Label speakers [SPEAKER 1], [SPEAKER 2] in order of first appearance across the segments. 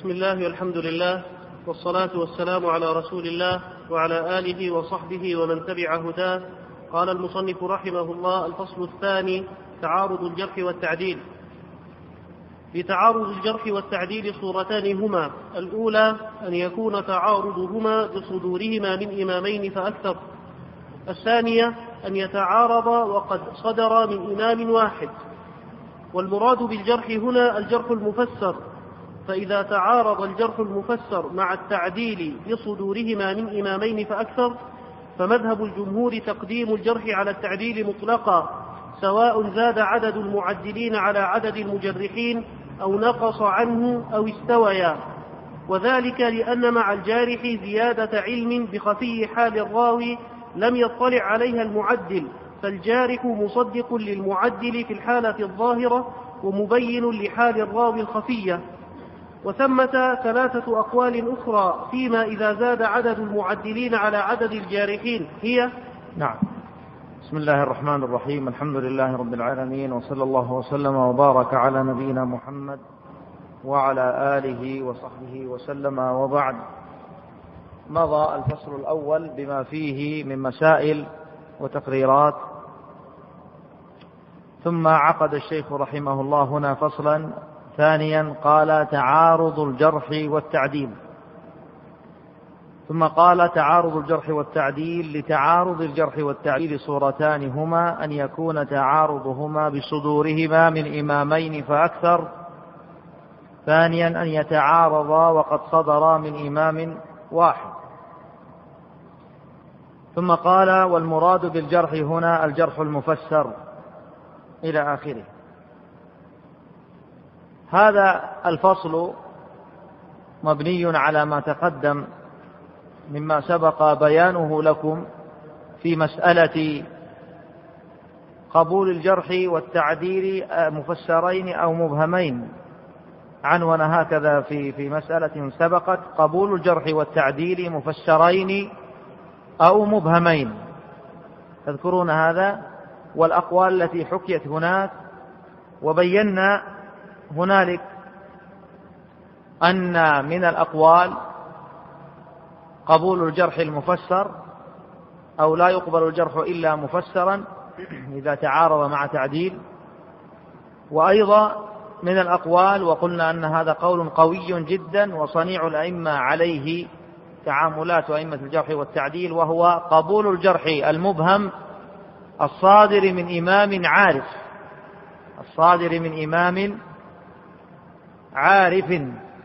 [SPEAKER 1] بسم الله والحمد لله والصلاة والسلام على رسول الله وعلى آله وصحبه ومن تبع هداه. قال المصنف رحمه الله: الفصل الثاني: تعارض الجرح والتعديل. في تعارض الجرح والتعديل صورتان هما: الأولى أن يكون تعارضهما بصدورهما من إمامين فأكثر، الثانية أن يتعارض وقد صدر من إمام واحد. والمراد بالجرح هنا الجرح المفسر، فإذا تعارض الجرح المفسر مع التعديل بصدورهما من إمامين فأكثر فمذهب الجمهور تقديم الجرح على التعديل مطلقا، سواء زاد عدد المعدلين على عدد المجرحين أو نقص عنه أو استويا، وذلك لأن مع الجارح زيادة علم بخفي حال الراوي لم يطلع عليها المعدل، فالجارح مصدق للمعدل في الحالة الظاهرة ومبين لحال الراوي الخفية. وثمة ثلاثة أقوال أخرى فيما إذا زاد عدد المعدلين على عدد الجارحين، هي:
[SPEAKER 2] نعم. بسم الله الرحمن الرحيم، الحمد لله رب العالمين، وصلى الله وسلم وبارك على نبينا محمد وعلى آله وصحبه وسلم، وبعد. مضى الفصل الأول بما فيه من مسائل وتقريرات، ثم عقد الشيخ رحمه الله هنا فصلا ثانيا قال: تعارض الجرح والتعديل. ثم قال: تعارض الجرح والتعديل. لتعارض الجرح والتعديل صورتان هما: أن يكون تعارضهما بصدورهما من إمامين فأكثر، ثانيا أن يتعارضا وقد صدرا من إمام واحد. ثم قال: والمراد بالجرح هنا الجرح المفسر، إلى آخره. هذا الفصل مبني على ما تقدم مما سبق بيانه لكم في مسألة قبول الجرح والتعديل مفسرين أو مبهمين. عنون هكذا في مسألة سبقت: قبول الجرح والتعديل مفسرين أو مبهمين. تذكرون هذا؟ والأقوال التي حكيت هناك، وبينا هنالك أن من الأقوال قبول الجرح المفسر، أو لا يقبل الجرح إلا مفسرا إذا تعارض مع تعديل. وأيضا من الأقوال، وقلنا أن هذا قول قوي جدا وصنيع الأئمة عليه تعاملات أئمة الجرح والتعديل، وهو قبول الجرح المبهم الصادر من إمام عارف، الصادر من إمام عارف،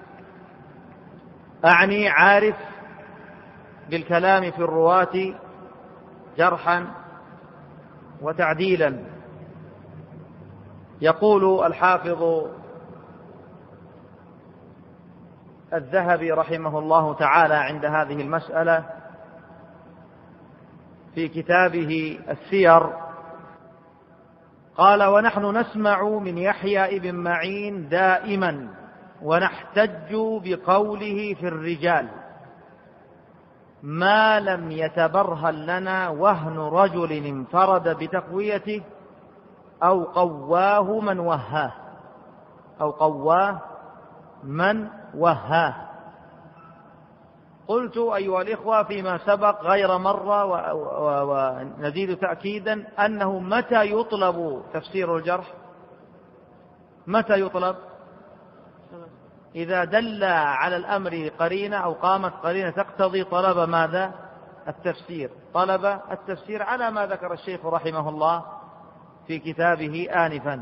[SPEAKER 2] أعني عارف بالكلام في الرواة جرحا وتعديلا. يقول الحافظ الذهبي رحمه الله تعالى عند هذه المسألة في كتابه السير، قال: ونحن نسمع من يحيى بن معين دائما ونحتج بقوله في الرجال ما لم يتبرهن لنا وهن رجل انفرد بتقويته أو قواه من وهاه، أو قواه من وهاه. قلت أيها الإخوة فيما سبق غير مرة ونزيد تأكيدا أنه متى يطلب تفسير الجرح؟ متى يطلب؟ إذا دل على الأمر قرينة أو قامت قرينة تقتضي طلب ماذا؟ التفسير. طلب التفسير على ما ذكر الشيخ رحمه الله في كتابه آنفا.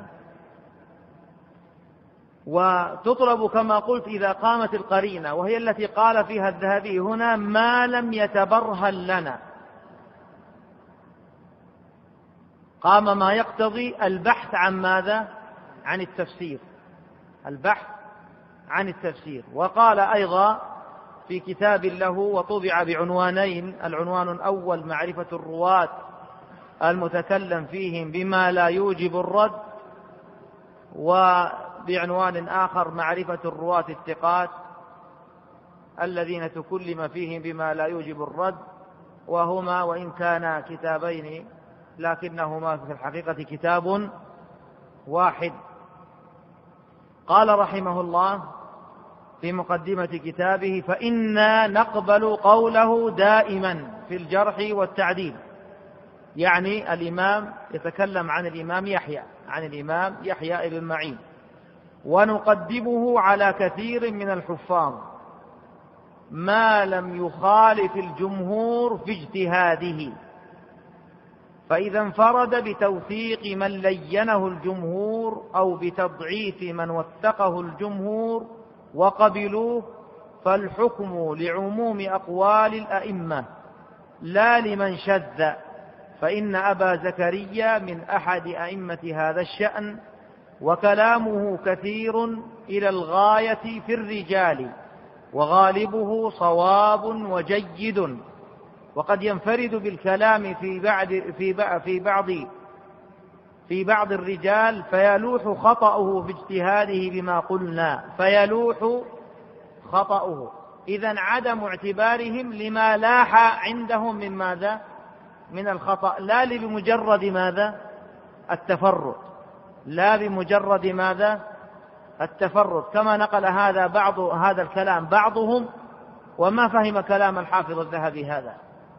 [SPEAKER 2] وتطلب كما قلت إذا قامت القرينة، وهي التي قال فيها الذهبي هنا: ما لم يتبرهن لنا. قام ما يقتضي البحث عن ماذا؟ عن التفسير، البحث عن التفسير. وقال أيضا في كتاب له وطبع بعنوانين: العنوان الأول معرفة الرواة المتكلم فيهم بما لا يوجب الرد، وبعنوان آخر معرفة الرواة الثقات الذين تكلم فيهم بما لا يوجب الرد، وهما وإن كانا كتابين لكنهما في الحقيقة كتاب واحد. قال رحمه الله: في مقدمة كتابه: فإنا نقبل قوله دائما في الجرح والتعديل. يعني الإمام يتكلم عن الإمام يحيى بن معين، ونقدمه على كثير من الحفاظ ما لم يخالف الجمهور في اجتهاده، فإذا انفرد بتوثيق من لينه الجمهور أو بتضعيف من وثقه الجمهور وقبلوه، فالحكم لعموم أقوال الأئمة لا لمن شذ، فإن أبا زكريا من أحد أئمة هذا الشأن، وكلامه كثير إلى الغاية في الرجال، وغالبه صواب وجيد، وقد ينفرد بالكلام في بعض الرجال فيلوح خطأه في اجتهاده بما قلنا، فيلوح خطأه. إذن عدم اعتبارهم لما لاح عندهم من ماذا؟ من الخطأ، لا بمجرد ماذا؟ التفرد، لا بمجرد ماذا؟ التفرد، كما نقل هذا الكلام بعضهم وما فهم كلام الحافظ الذهبي هذا.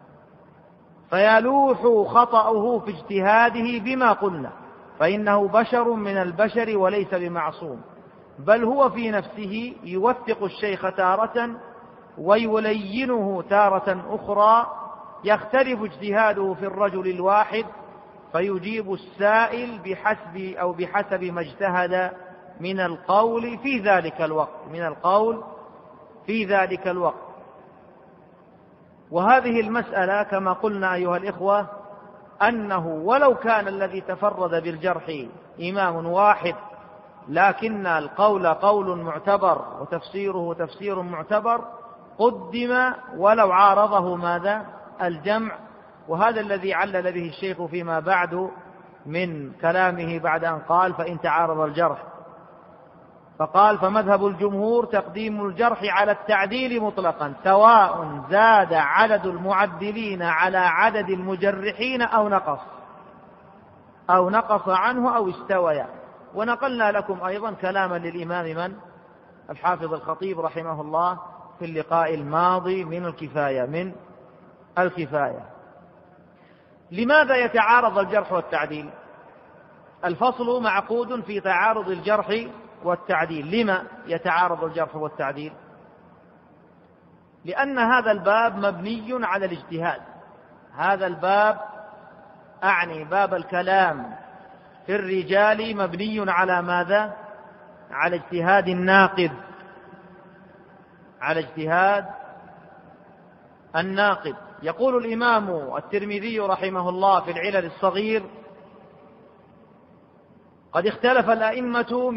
[SPEAKER 2] فيلوح خطأه في اجتهاده بما قلنا، فإنه بشر من البشر وليس بمعصوم، بل هو في نفسه يوثق الشيخ تارة ويلينه تارة أخرى، يختلف اجتهاده في الرجل الواحد، فيجيب السائل بحسب ما اجتهد من القول في ذلك الوقت. وهذه المسألة كما قلنا أيها الإخوة، أنه ولو كان الذي تفرد بالجرح إمام واحد، لكن القول قول معتبر وتفسيره تفسير معتبر، قدم ولو عارضه ماذا؟ الجمع. وهذا الذي علل به الشيخ فيما بعد من كلامه بعد أن قال: فإن تعارض الجرح، فقال: فمذهب الجمهور تقديم الجرح على التعديل مطلقا، سواء زاد عدد المعدلين على عدد المجرحين أو نقص عنه أو استويا. ونقلنا لكم أيضا كلاما للإمام الحافظ الخطيب رحمه الله في اللقاء الماضي من الكفاية. لماذا يتعارض الجرح والتعديل؟ الفصل معقود في تعارض الجرح والتعديل. لما يتعارض الجرح والتعديل؟ لأن هذا الباب مبني على الاجتهاد. هذا الباب أعني باب الكلام في الرجال مبني على ماذا؟ على اجتهاد الناقد، يقول الإمام الترمذي رحمه الله في العلل الصغير: قد اختلف الأئمة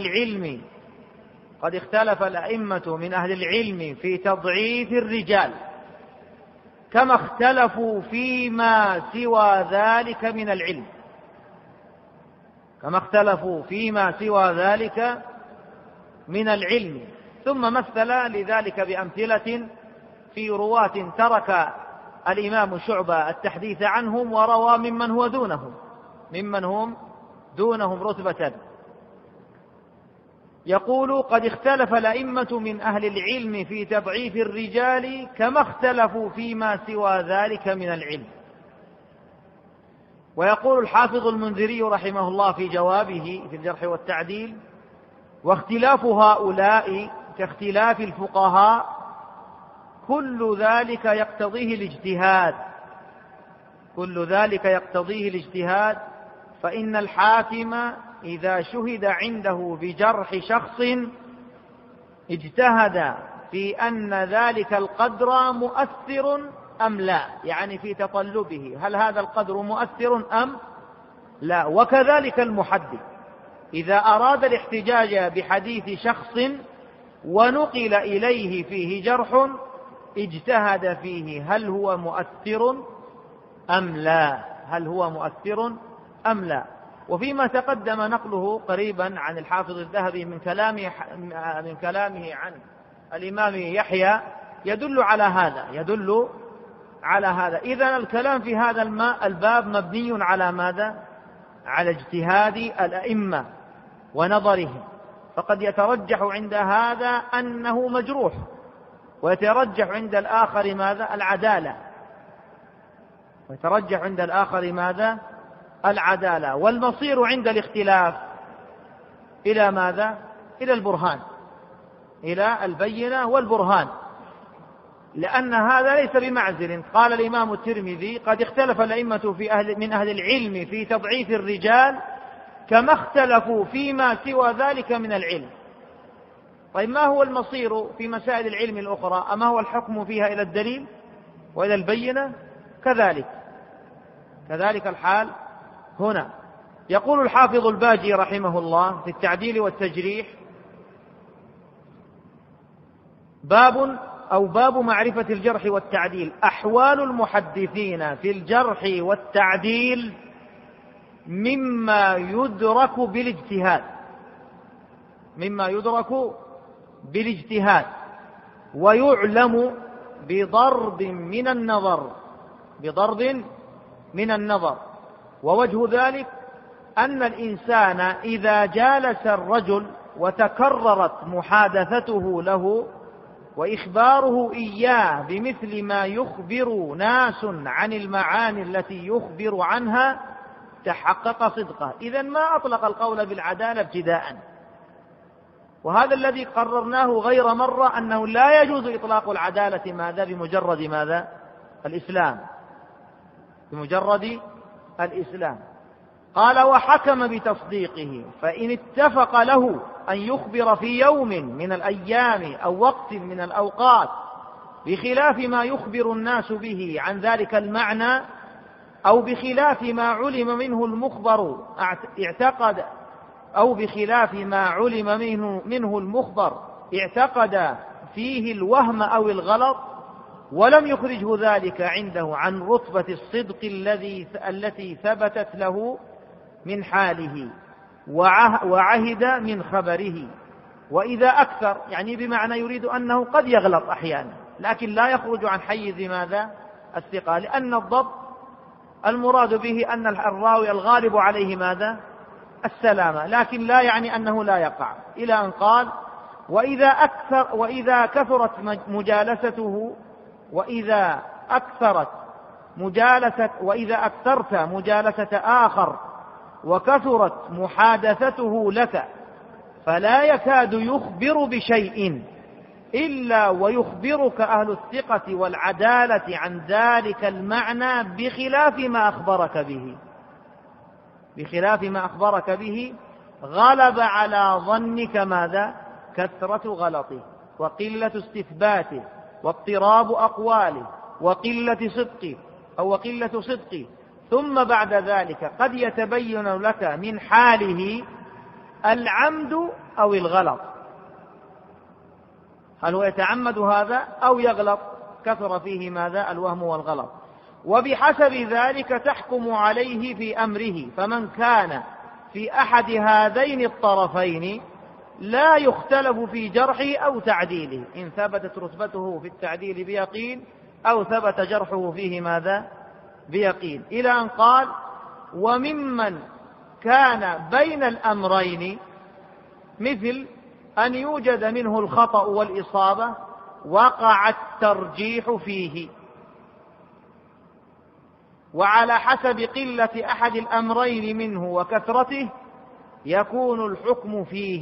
[SPEAKER 2] من أهل العلم في تضعيف الرجال، كما اختلفوا فيما سوى ذلك من العلم، ثم مثل لذلك بأمثلة في رواة ترك الإمام شعبة التحديث عنهم وروى ممن هم دونهم رتبة. يقول: قد اختلف الأئمة من أهل العلم في تضعيف الرجال، كما اختلفوا فيما سوى ذلك من العلم. ويقول الحافظ المنذري رحمه الله في جوابه في الجرح والتعديل: واختلاف هؤلاء كاختلاف الفقهاء، كل ذلك يقتضيه الاجتهاد، فإن الحاكم إذا شهد عنده بجرح شخص اجتهد في أن ذلك القدر مؤثر أم لا، يعني في تطلبه، هل هذا القدر مؤثر أم لا. وكذلك المحدث إذا أراد الاحتجاج بحديث شخص ونقل إليه فيه جرح، اجتهد فيه هل هو مؤثر أم لا. وفيما تقدم نقله قريبا عن الحافظ الذهبي من كلامه عن الإمام يحيى يدل على هذا. إذن الكلام في هذا الباب مبني على ماذا؟ على اجتهاد الأئمة ونظرهم. فقد يترجح عند هذا أنه مجروح، ويترجح عند الآخر ماذا؟ العدالة. ويترجح عند الآخر ماذا؟ العدالة. والمصير عند الاختلاف إلى ماذا؟ إلى البرهان، إلى البينة والبرهان، لأن هذا ليس بمعزل. قال الإمام الترمذي: قد اختلف الأئمة من أهل العلم في تضعيف الرجال كما اختلفوا فيما سوى ذلك من العلم. طيب ما هو المصير في مسائل العلم الأخرى؟ أما هو الحكم فيها إلى الدليل وإلى البينة؟ كذلك الحال هنا. يقول الحافظ الباجي رحمه الله في التعديل والتجريح: باب معرفة الجرح والتعديل. أحوال المحدثين في الجرح والتعديل مما يدرك بالاجتهاد ويعلم بضرب من النظر. ووجه ذلك أن الإنسان إذا جالس الرجل وتكررت محادثته له وإخباره إياه بمثل ما يخبر ناس عن المعاني التي يخبر عنها تحقق صدقه. إذن ما أطلق القول بالعدالة ابتداء. وهذا الذي قررناه غير مرة، أنه لا يجوز إطلاق العدالة بمجرد الإسلام. قال: وحكم بتصديقه، فإن اتفق له أن يخبر في يوم من الأيام أو وقت من الأوقات بخلاف ما يخبر الناس به عن ذلك المعنى، أو بخلاف ما علم منه المخبر اعتقد فيه الوهم أو الغلط، ولم يخرجه ذلك عنده عن رتبة الصدق التي ثبتت له من حاله وعهد من خبره. وإذا أكثر، يعني بمعنى يريد أنه قد يغلط أحيانا، لكن لا يخرج عن حيز الثقة، لأن الضبط المراد به أن الراوي الغالب عليه السلامة، لكن لا يعني أنه لا يقع. إلى أن قال: وإذا أكثرت مجالسة آخر وكثرت محادثته لك، فلا يكاد يخبر بشيء إلا ويخبرك أهل الثقة والعدالة عن ذلك المعنى بخلاف ما أخبرك به، غلب على ظنك كثرة غلطه وقلة استثباته واضطراب أقواله وقلة صدقه، ثم بعد ذلك قد يتبين لك من حاله العمد أو الغلط. هل هو يتعمد هذا أو يغلط؟ كثر فيه الوهم والغلط. وبحسب ذلك تحكم عليه في أمره. فمن كان في أحد هذين الطرفين لا يختلف في جرحه أو تعديله، إن ثبتت رتبته في التعديل بيقين أو ثبت جرحه فيه بيقين. إلى أن قال: وممن كان بين الأمرين، مثل أن يوجد منه الخطأ والإصابة، وقع الترجيح فيه، وعلى حسب قلة أحد الأمرين منه وكثرته يكون الحكم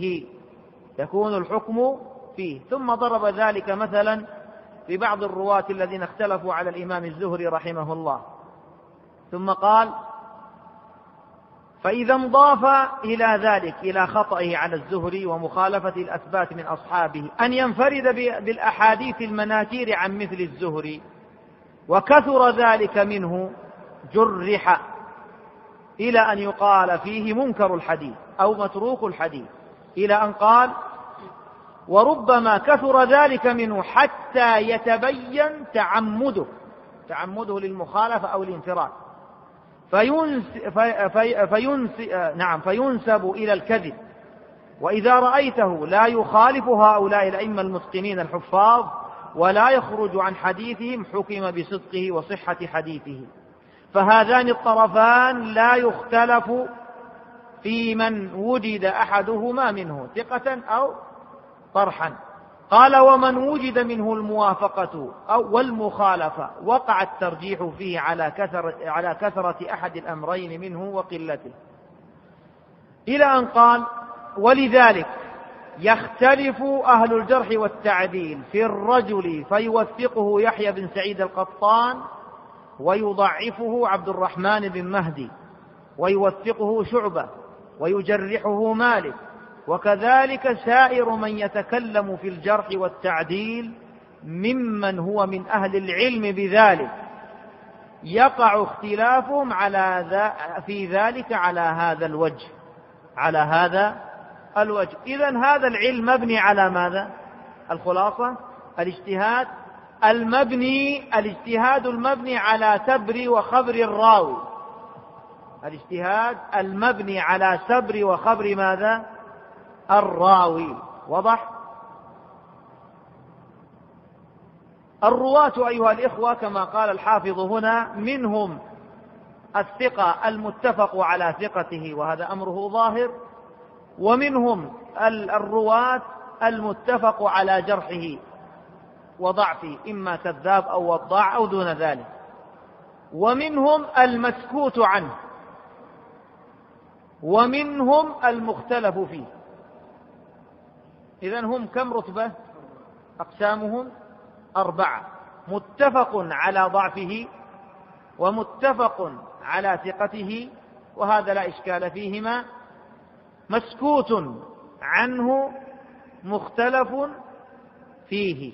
[SPEAKER 2] فيه. ثم ضرب ذلك مثلا لبعض الرواة الذين اختلفوا على الإمام الزهري رحمه الله، ثم قال: فإذا انضاف إلى ذلك، إلى خطئه على الزهري ومخالفة الأثبات من أصحابه، أن ينفرد بالأحاديث المناكير عن مثل الزهري وكثر ذلك منه، جرح إلى أن يقال فيه منكر الحديث أو متروك الحديث. إلى أن قال: وربما كثر ذلك منه حتى يتبين تعمده للمخالفة أو الانفراد، فينسب إلى الكذب. وإذا رأيته لا يخالف هؤلاء الأئمة المتقنين الحفاظ ولا يخرج عن حديثهم، حكم بصدقه وصحة حديثه. فهذان الطرفان لا يختلف في من وجد أحدهما منه ثقة أو طرحا. قال ومن وجد منه الموافقة أو والمخالفة وقع الترجيح فيه على كثرة أحد الأمرين منه وقلته، إلى أن قال ولذلك يختلف أهل الجرح والتعديل في الرجل فيوثقه يحيى بن سعيد القطان ويضعفه عبد الرحمن بن مهدي، ويوثقه شعبة ويجرحه مالك، وكذلك سائر من يتكلم في الجرح والتعديل ممن هو من أهل العلم بذلك، يقع اختلافهم في ذلك على هذا الوجه. إذن هذا العلم مبني على ماذا؟ الخلاصة الاجتهاد المبني على سبر وخبر الراوي، الاجتهاد المبني على سبر وخبر ماذا؟ الراوي. وضح؟ الرواة أيها الإخوة كما قال الحافظ هنا منهم الثقة المتفق على ثقته وهذا أمره ظاهر، ومنهم الرواة المتفق على جرحه وضعفه إما كذاب أو وضاع أو دون ذلك، ومنهم المسكوت عنه، ومنهم المختلف فيه. إذن هم كم رتبة؟ أقسامهم 4: متفق على ضعفه، ومتفق على ثقته وهذا لا إشكال فيهما، مسكوت عنه، مختلف فيه.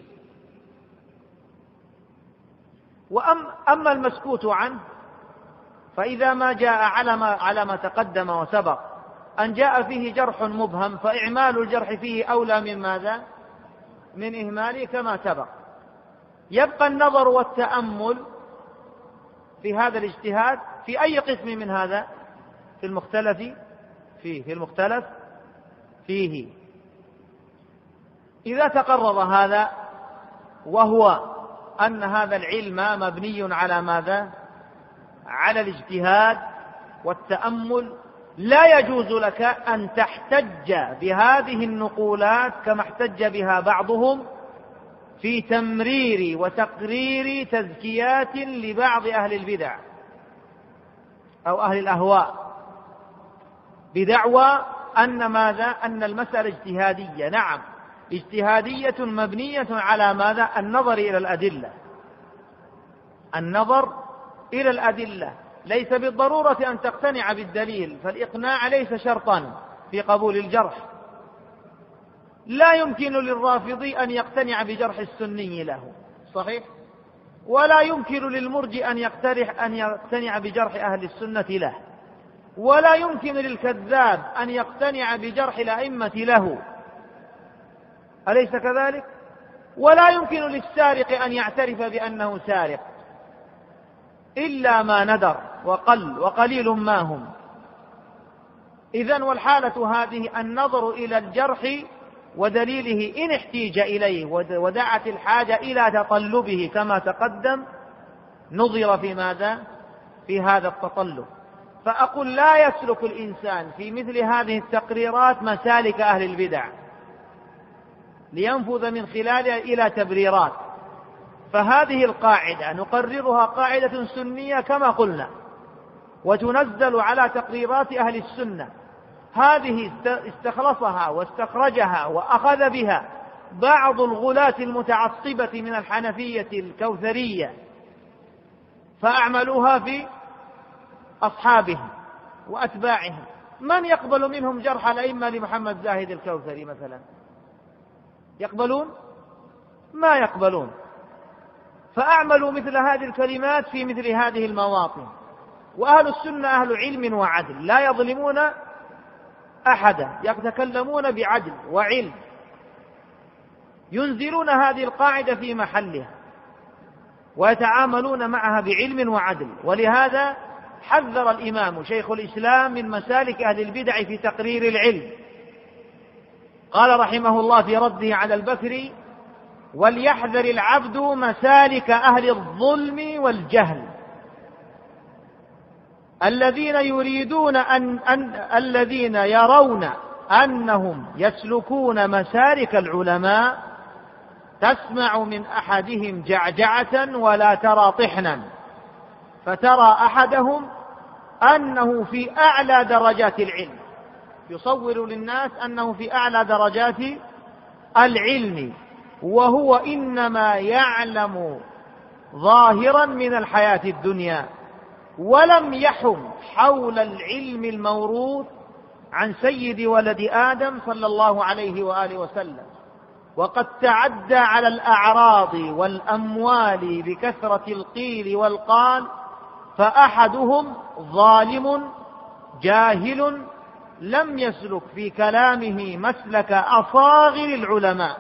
[SPEAKER 2] وأما المسكوت عنه فإذا ما جاء على ما تقدم وسبق أن جاء فيه جرح مبهم فإعمال الجرح فيه أولى من ماذا؟ من إهماله كما سبق. يبقى النظر والتأمل في هذا الاجتهاد في أي قسم من هذا؟ في المختلف فيه. إذا تقرر هذا وهو أن هذا العلم مبني على ماذا؟ على الاجتهاد والتأمل، لا يجوز لك أن تحتج بهذه النقولات كما احتج بها بعضهم في تمرير وتقرير تزكيات لبعض أهل البدع أو أهل الأهواء بدعوى أن ماذا؟ أن المسألة اجتهادية. نعم، اجتهادية مبنية على ماذا؟ النظر إلى الأدلة. ليس بالضرورة أن تقتنع بالدليل، فالإقناع ليس شرطا في قبول الجرح. لا يمكن للرافضي أن يقتنع بجرح السني له، صحيح؟ ولا يمكن للمرجئ أن يقتنع بجرح أهل السنة له، ولا يمكن للكذاب أن يقتنع بجرح الأئمة له، أليس كذلك؟ ولا يمكن للسارق أن يعترف بأنه سارق إلا ما ندر وقل وقليل ما هم. إذن والحالة هذه النظر إلى الجرح ودليله إن احتيج إليه ودعت الحاجة إلى تطلبه كما تقدم نظر في ماذا؟ في هذا التطلب. فأقول لا يسلك الإنسان في مثل هذه التقريرات مسالك أهل البدع لينفذ من خلالها إلى تبريرات. فهذه القاعدة نقررها قاعدة سنية كما قلنا، وتنزل على تقريرات أهل السنة. هذه استخلصها واستخرجها وأخذ بها بعض الغلاة المتعصبة من الحنفية الكوثرية، فأعملوها في أصحابهم وأتباعهم. من يقبل منهم جرح الأئمة لمحمد زاهد الكوثري مثلا؟ يقبلون؟ ما يقبلون. فأعملوا مثل هذه الكلمات في مثل هذه المواطن. وأهل السنة أهل علم وعدل، لا يظلمون أحدا، يتكلمون بعدل وعلم، ينزلون هذه القاعدة في محلها ويتعاملون معها بعلم وعدل. ولهذا حذر الإمام شيخ الإسلام من مسالك أهل البدع في تقرير العلم. قال رحمه الله في رده على البكري: وليحذر العبد مسالك أهل الظلم والجهل. الذين يريدون الذين يرون أنهم يسلكون مسالك العلماء تسمع من أحدهم جعجعة ولا ترى طحنا، فترى أحدهم أنه في أعلى درجات العلم، يصور للناس أنه في أعلى درجات العلم، وهو إنما يعلم ظاهرا من الحياة الدنيا، ولم يحم حول العلم الموروث عن سيد ولد آدم صلى الله عليه وآله وسلم، وقد تعدى على الأعراض والأموال بكثرة القيل والقال، فأحدهم ظالم جاهل لم يسلك في كلامه مسلك أصاغر العلماء،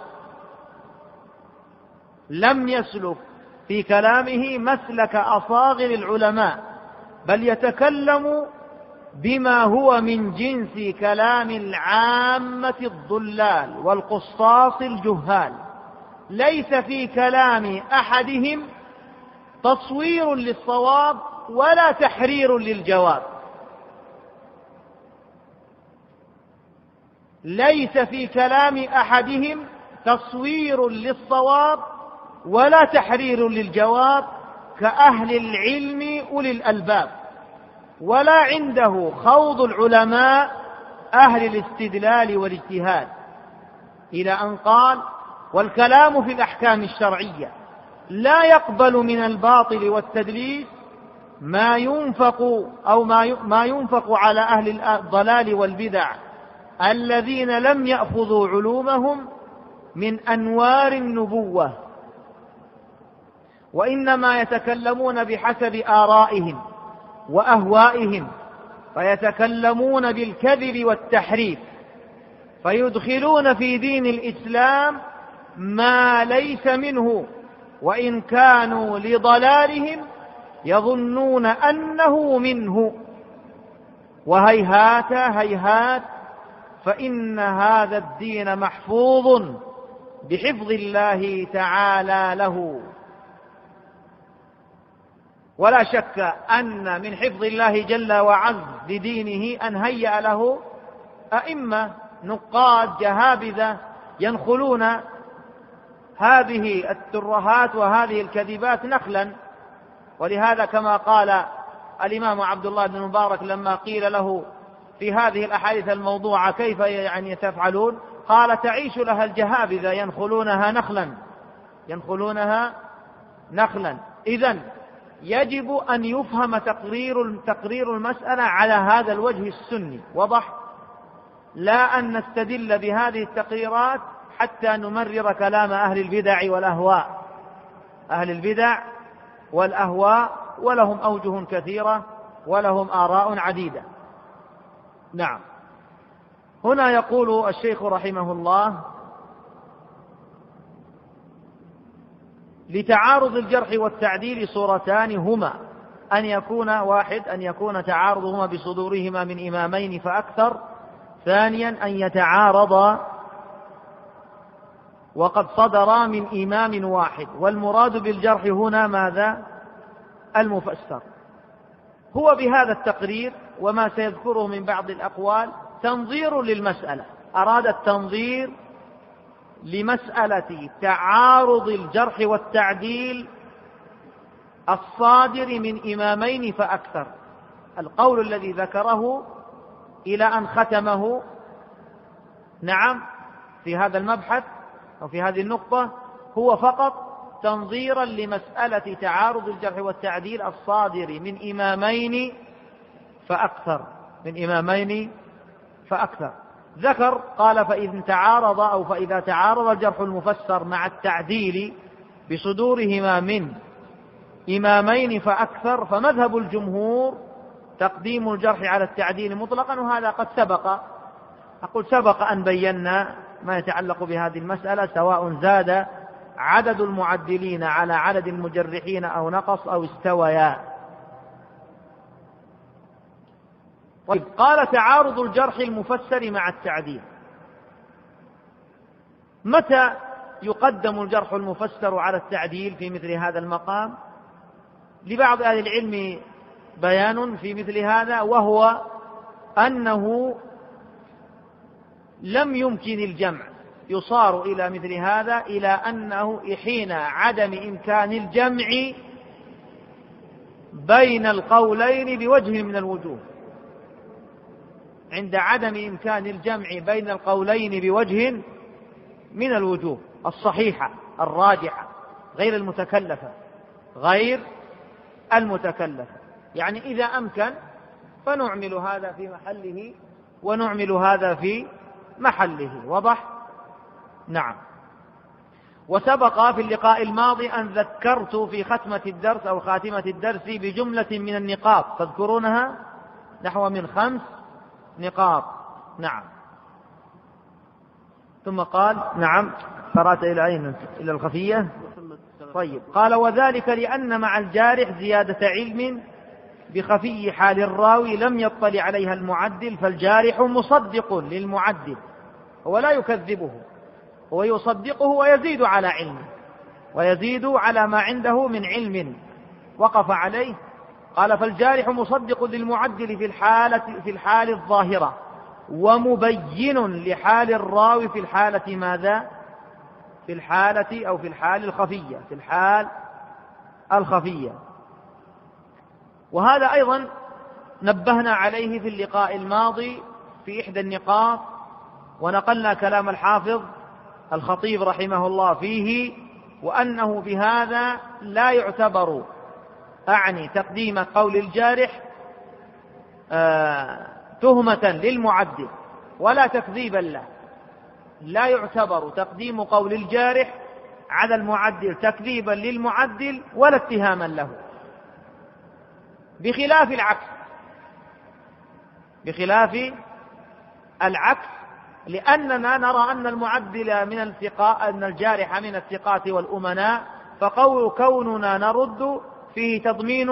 [SPEAKER 2] لم يسلك في كلامه مسلك أصاغر العلماء، بل يتكلم بما هو من جنس كلام العامة الضلال والقصاص الجهال. ليس في كلام أحدهم تصوير للصواب ولا تحرير للجواب، ليس في كلام أحدهم تصوير للصواب ولا تحرير للجواب كأهل العلم أولي الألباب، ولا عنده خوض العلماء أهل الاستدلال والاجتهاد، إلى أن قال: والكلام في الأحكام الشرعية لا يقبل من الباطل والتدليس ما ينفق على أهل الضلال والبدع الذين لم يأخذوا علومهم من أنوار النبوة، وإنما يتكلمون بحسب آرائهم وأهوائهم، فيتكلمون بالكذب والتحريف، فيدخلون في دين الإسلام ما ليس منه، وإن كانوا لضلالهم يظنون أنه منه، وهيهات هيهات، فإن هذا الدين محفوظ بحفظ الله تعالى له. ولا شك أن من حفظ الله جل وعز لدينه أن هيأ له أئمة نقاد جهابذة ينخلون هذه الترهات وهذه الكذبات نخلا. ولهذا كما قال الإمام عبد الله بن مبارك لما قيل له في هذه الأحاديث الموضوعة كيف يعني تفعلون، قال: تعيش لها الجهابذة ينخلونها نخلا. إذن يجب أن يفهم تقرير المسألة على هذا الوجه السني وضح، لا أن نستدل بهذه التقريرات حتى نمرر كلام أهل البدع والأهواء. أهل البدع والأهواء ولهم أوجه كثيرة ولهم آراء عديدة. نعم. هنا يقول الشيخ رحمه الله: لتعارض الجرح والتعديل صورتان هما: أن يكون تعارضهما بصدورهما من إمامين فأكثر، ثانيا أن يتعارضا وقد صدرا من إمام واحد. والمراد بالجرح هنا ماذا؟ المفسر. هو بهذا التقرير وما سيذكره من بعض الأقوال تنظير للمسألة، أراد التنظير لمسألة تعارض الجرح والتعديل الصادر من إمامين فأكثر. القول الذي ذكره إلى أن ختمه نعم في هذا المبحث أو في هذه النقطة هو فقط تنظيرا لمسألة تعارض الجرح والتعديل الصادر من إمامين فأكثر. ذكر قال: فإذا تعارض الجرح المفسر مع التعديل بصدورهما من إمامين فأكثر، فمذهب الجمهور تقديم الجرح على التعديل مطلقا، وهذا قد سبق أن بينا ما يتعلق بهذه المسألة، سواء زاد عدد المعدلين على عدد المجرحين أو نقص أو استويا. طيب، قال: تعارض الجرح المفسر مع التعديل. متى يقدم الجرح المفسر على التعديل في مثل هذا المقام؟ لبعض أهل العلم بيان في مثل هذا، وهو أنه لم يمكن الجمع، يصار إلى مثل هذا إلى أنه حين عدم إمكان الجمع بين القولين بوجه من الوجوه، عند عدم إمكان الجمع بين القولين بوجه من الوجوه الصحيحة الراجحة غير المتكلفة، يعني إذا أمكن فنعمل هذا في محله ونعمل هذا في محله. وضح؟ نعم. وسبق في اللقاء الماضي أن ذكرت في ختمة الدرس أو خاتمة الدرس بجملة من النقاط تذكرونها، نحو من 5 نقاط. نعم. ثم قال نعم قرأت إلى أين؟ إلى الخفية. طيب. قال وذلك لأن مع الجارح زيادة علم بخفي حال الراوي لم يطلع عليها المعدل، فالجارح مصدق للمعدل، هو لا يكذبه، هو يصدقه ويزيد على علمه، ويزيد على ما عنده من علم وقف عليه. قال فالجارح مصدق للمعدل في الحال الظاهرة، ومبين لحال الراوي في الحالة ماذا؟ في الحالة أو في الحال الخفية، في الحال الخفية. وهذا أيضا نبهنا عليه في اللقاء الماضي في إحدى النقاط، ونقلنا كلام الحافظ الخطيب رحمه الله فيه، وأنه بهذا لا يعتبر أعني تقديم قول الجارح تهمة للمعدل ولا تكذيبا له، لا يعتبر تقديم قول الجارح على المعدل تكذيبا للمعدل ولا اتهاما له، بخلاف العكس، لأننا نرى أن المعدل من الثقات، أن الجارح من الثقات والأمناء، فكوننا نرد فيه تضمين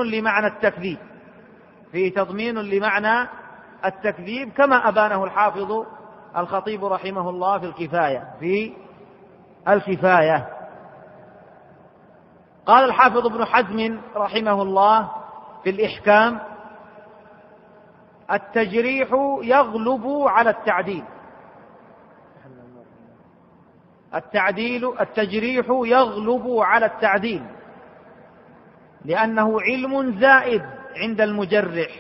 [SPEAKER 2] لمعنى التكذيب، كما أبانه الحافظ الخطيب رحمه الله في الكفاية. قال الحافظ ابن حزم رحمه الله في الإحكام: التجريح يغلب على التعديل. التجريح يغلب على التعديل لأنه علم زائد عند المجرح،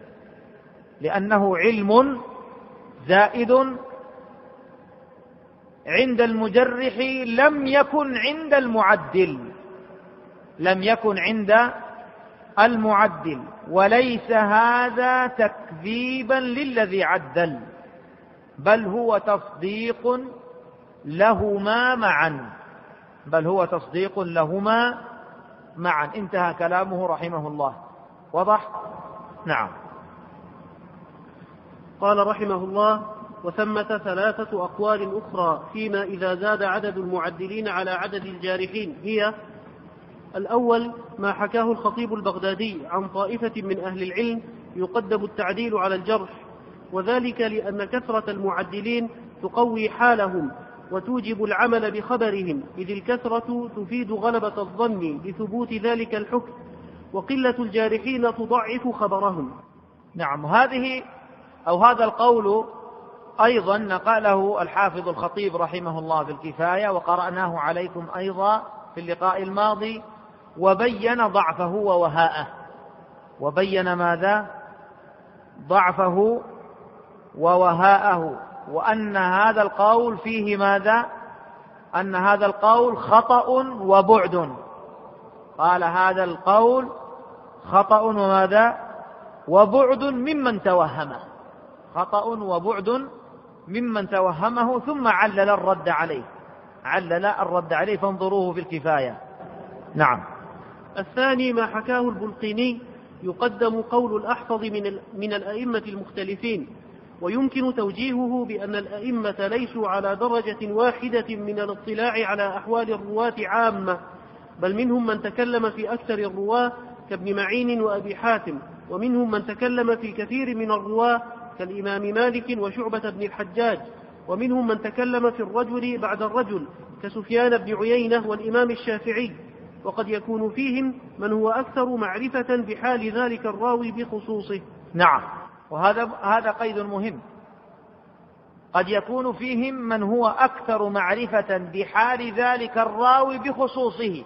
[SPEAKER 2] لم يكن عند المعدل، وليس هذا تكذيبا للذي عدل، بل هو تصديق لهما معا. انتهى كلامه رحمه الله. وضح؟ نعم.
[SPEAKER 1] قال رحمه الله: وثمة 3 أقوال أخرى فيما إذا زاد عدد المعدلين على عدد الجارحين، هي: الأول ما حكاه الخطيب البغدادي عن طائفة من أهل العلم يقدم التعديل على الجرح، وذلك لأن كثرة المعدلين تقوي حالهم وتوجب العمل بخبرهم، إذ الكثرة تفيد غلبة الظن بثبوت ذلك الحكم، وقلة الجارحين تضعف خبرهم.
[SPEAKER 2] نعم. هذا القول أيضا نقله الحافظ الخطيب رحمه الله في الكفاية، وقرأناه عليكم أيضا في اللقاء الماضي، وبين ضعفه ووهاءه. وبين ماذا؟ ضعفه ووهاءه، وأن هذا القول فيه ماذا؟ أن هذا القول خطأ وبعد. قال هذا القول خطأ وماذا؟ وبعد ممن توهمه، خطأ وبعد ممن توهمه، ثم علل الرد عليه، فانظروه في الكفاية. نعم.
[SPEAKER 1] الثاني ما حكاه البلقيني يقدم قول الأحفظ من الأئمة المختلفين، ويمكن توجيهه بأن الأئمة ليسوا على درجة واحدة من الاطلاع على أحوال الرواة عامة، بل منهم من تكلم في أكثر الرواة كابن معين وأبي حاتم، ومنهم من تكلم في كثير من الرواة كالإمام مالك وشعبة بن الحجاج، ومنهم من تكلم في الرجل بعد الرجل كسفيان بن عيينة والإمام الشافعي، وقد يكون فيهم من هو أكثر معرفة بحال ذلك الراوي بخصوصه.
[SPEAKER 2] نعم، وهذا قيد مهم. قد يكون فيهم من هو أكثر معرفة بحال ذلك الراوي بخصوصه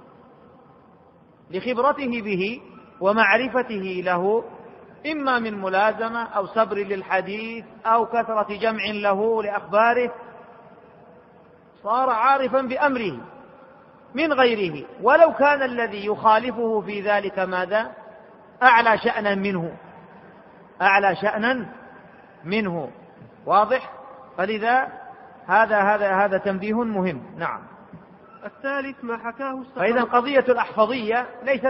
[SPEAKER 2] لخبرته به ومعرفته له، إما من ملازمة أو صبر للحديث أو كثرة جمع له لأخباره، صار عارفا بأمره من غيره، ولو كان الذي يخالفه في ذلك ماذا؟ أعلى شأنا منه. واضح؟ فلذا هذا تنبيه مهم. نعم.
[SPEAKER 1] الثالث ما حكاه
[SPEAKER 2] فإذا قضية الأحفظية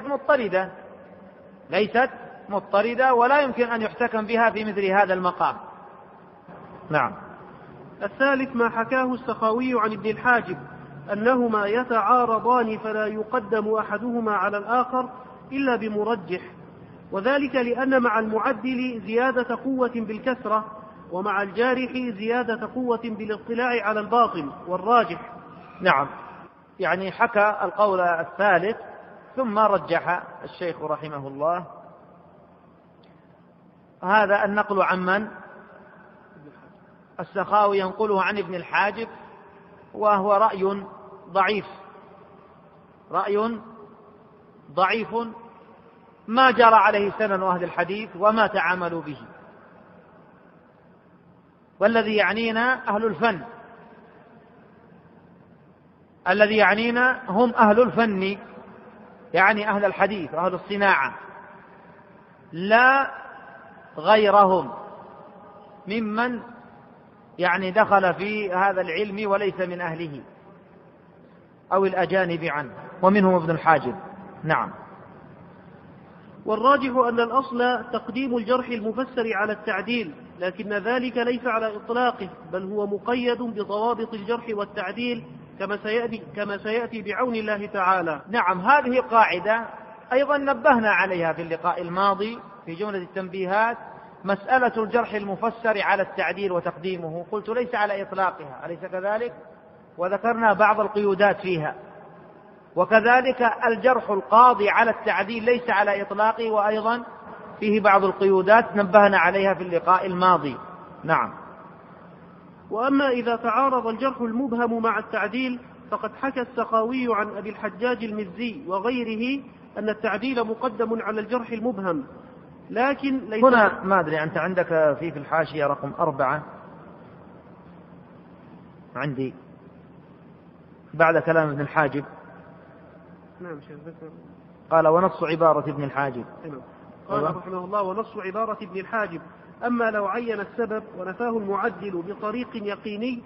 [SPEAKER 2] ليست مضطردة ولا يمكن أن يحتكم بها في مثل هذا المقام. نعم.
[SPEAKER 1] الثالث ما حكاه السخاوي عن ابن الحاجب أنهما يتعارضان فلا يقدم أحدهما على الآخر إلا بمرجح، وذلك لأن مع المعدل زيادة قوة بالكثرة، ومع الجارح زيادة قوة بالاطلاع على الباطن والراجح.
[SPEAKER 2] نعم، يعني حكى القول الثالث ثم رجح الشيخ رحمه الله. هذا النقل عن من؟ السخاوي ينقله عن ابن الحاجب، وهو رأي ضعيف ما جرى عليه سنن أهل الحديث وما تعاملوا به. والذي يعنينا أهل الفن، الذي يعنينا هم أهل الفن، يعني أهل الحديث وأهل الصناعة، لا غيرهم ممن يعني دخل في هذا العلم وليس من أهله أو الأجانب عنه، ومنهم ابن الحاجب. نعم.
[SPEAKER 1] والراجح أن الأصل تقديم الجرح المفسر على التعديل، لكن ذلك ليس على إطلاقه، بل هو مقيد بضوابط الجرح والتعديل كما سيأتي بعون الله تعالى.
[SPEAKER 2] نعم، هذه قاعدة أيضا نبهنا عليها في اللقاء الماضي في جملة التنبيهات، مسألة الجرح المفسر على التعديل وتقديمه، قلت ليس على إطلاقها، أليس كذلك؟ وذكرنا بعض القيودات فيها. وكذلك الجرح القاضي على التعديل ليس على إطلاقه، وأيضا فيه بعض القيودات نبهنا عليها في اللقاء الماضي. نعم.
[SPEAKER 1] وأما إذا تعارض الجرح المبهم مع التعديل فقد حكى السخاوي عن أبي الحجاج المزي وغيره أن التعديل مقدم على الجرح المبهم، لكن ليس
[SPEAKER 2] هنا ما أدري، أنت عندك في الحاشية رقم 4 عندي بعد كلام ابن الحاجب.
[SPEAKER 1] نعم شيخ ذكر.
[SPEAKER 2] قال ونص عبارة ابن الحاجب.
[SPEAKER 1] قال رحمه الله ونص عبارة ابن الحاجب: أما لو عين السبب ونفاه المعدل بطريق يقيني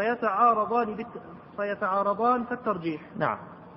[SPEAKER 1] فيتعارضان فالترجيح.
[SPEAKER 2] نعم.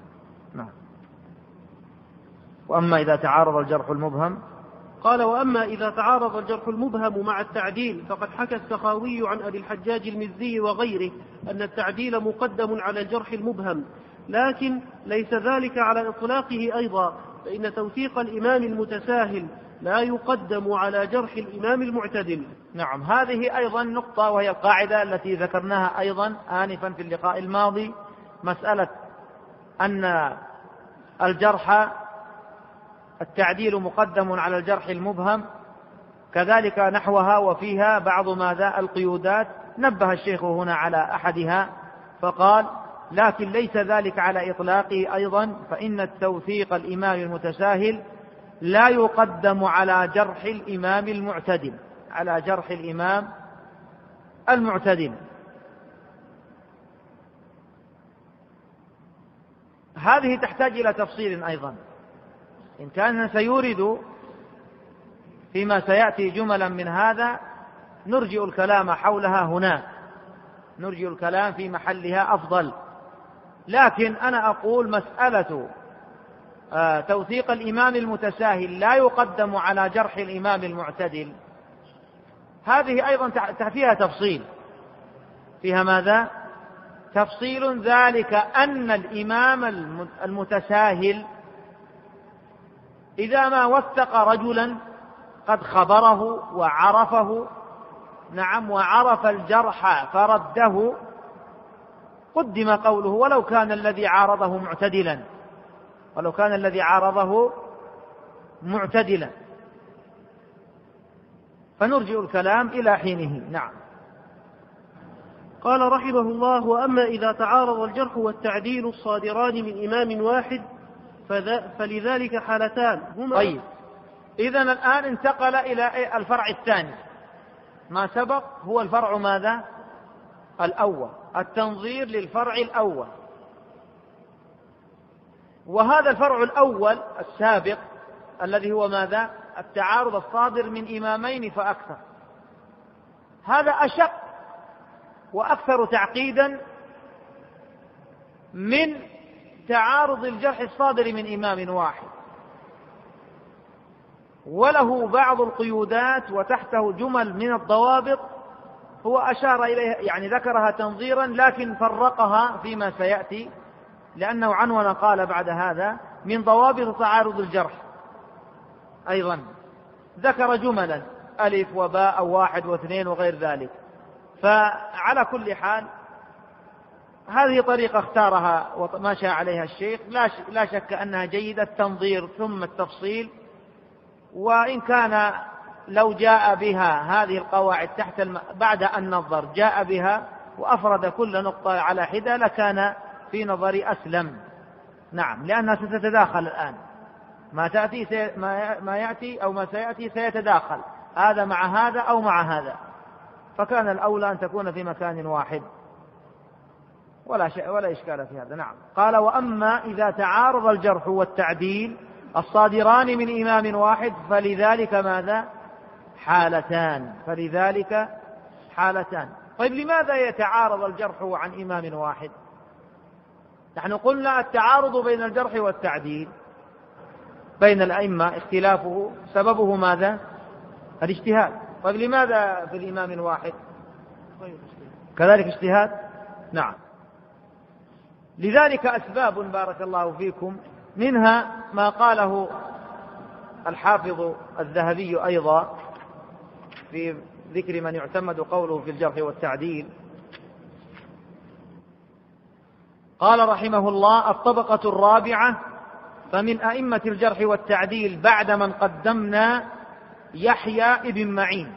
[SPEAKER 2] وأما إذا تعارض الجرح المبهم،
[SPEAKER 1] قال وأما إذا تعارض الجرح المبهم مع التعديل فقد حكى السخاوي عن أبي الحجاج المزي وغيره أن التعديل مقدم على الجرح المبهم، لكن ليس ذلك على إطلاقه أيضا، فإن توثيق الإمام المتساهل لا يقدم على جرح الإمام المعتدل.
[SPEAKER 2] نعم، هذه أيضا نقطة، وهي القاعدة التي ذكرناها أيضا آنفا في اللقاء الماضي، مسألة أن الجرح التعديل مقدم على الجرح المبهم، كذلك نحوها وفيها بعض ماذا القيودات. نبه الشيخ هنا على أحدها فقال: لكن ليس ذلك على إطلاقه أيضا، فإن التوثيق الإمام المتساهل لا يقدم على جرح الإمام المعتدل. هذه تحتاج إلى تفصيل أيضا، إن كان سيورد فيما سيأتي جملا من هذا نرجئ الكلام حولها هنا، نرجئ الكلام في محلها أفضل. لكن أنا أقول مسألة توثيق الإمام المتساهل لا يقدم على جرح الإمام المعتدل، هذه أيضا فيها تفصيل، فيها ماذا؟ تفصيل، ذلك أن الإمام المتساهل إذا ما وثق رجلا قد خبره وعرفه، نعم، وعرف الجرح فرده، قدم قوله ولو كان الذي عارضه معتدلا، ولو كان الذي عارضه معتدلا، فنرجئ الكلام إلى حينه. نعم.
[SPEAKER 1] قال رحمه الله: وأما إذا تعارض الجرح والتعديل الصادران من إمام واحد فلذلك حالتان هما.
[SPEAKER 2] طيب، إذن الآن انتقل إلى الفرع الثاني. ما سبق هو الفرع ماذا؟ الأول، التنظير للفرع الأول. وهذا الفرع الأول السابق الذي هو ماذا؟ التعارض الصادر من إمامين فأكثر، هذا أشق وأكثر تعقيدا من تعارض الجرح الصادر من إمام واحد، وله بعض القيودات وتحته جمل من الضوابط هو أشار إليها، يعني ذكرها تنظيرا لكن فرقها فيما سيأتي، لأنه عنون قال بعد هذا: من ضوابط تعارض الجرح. أيضا ذكر جملا ألف وباء أو واحد واثنين وغير ذلك. فعلى كل حال هذه طريقة اختارها وما شاء عليها الشيخ، لا شك أنها جيدة، التنظير ثم التفصيل. وإن كان لو جاء بها هذه القواعد بعد أن نظر جاء بها وأفرد كل نقطة على حدة لكان في نظري أسلم. نعم، لأنها ستتداخل الآن، ما يأتي أو ما سيأتي سيتداخل، هذا مع هذا أو مع هذا، فكان الأولى أن تكون في مكان واحد ولا إشكال في هذا. نعم. قال: وأما إذا تعارض الجرح والتعديل الصادران من إمام واحد فلذلك ماذا؟ حالتان. فلذلك حالتان. طيب، لماذا يتعارض الجرح عن إمام واحد؟ نحن قلنا التعارض بين الجرح والتعديل بين الأئمة اختلافه سببه ماذا؟ الاجتهاد. طيب، لماذا في الإمام الواحد كذلك اجتهاد؟ نعم، لذلك أسباب بارك الله فيكم، منها ما قاله الحافظ الذهبي أيضا في ذكر من يعتمد قوله في الجرح والتعديل. قال رحمه الله: الطبقة الرابعة: فمن أئمة الجرح والتعديل بعد من قدمنا يحيى ابن معين.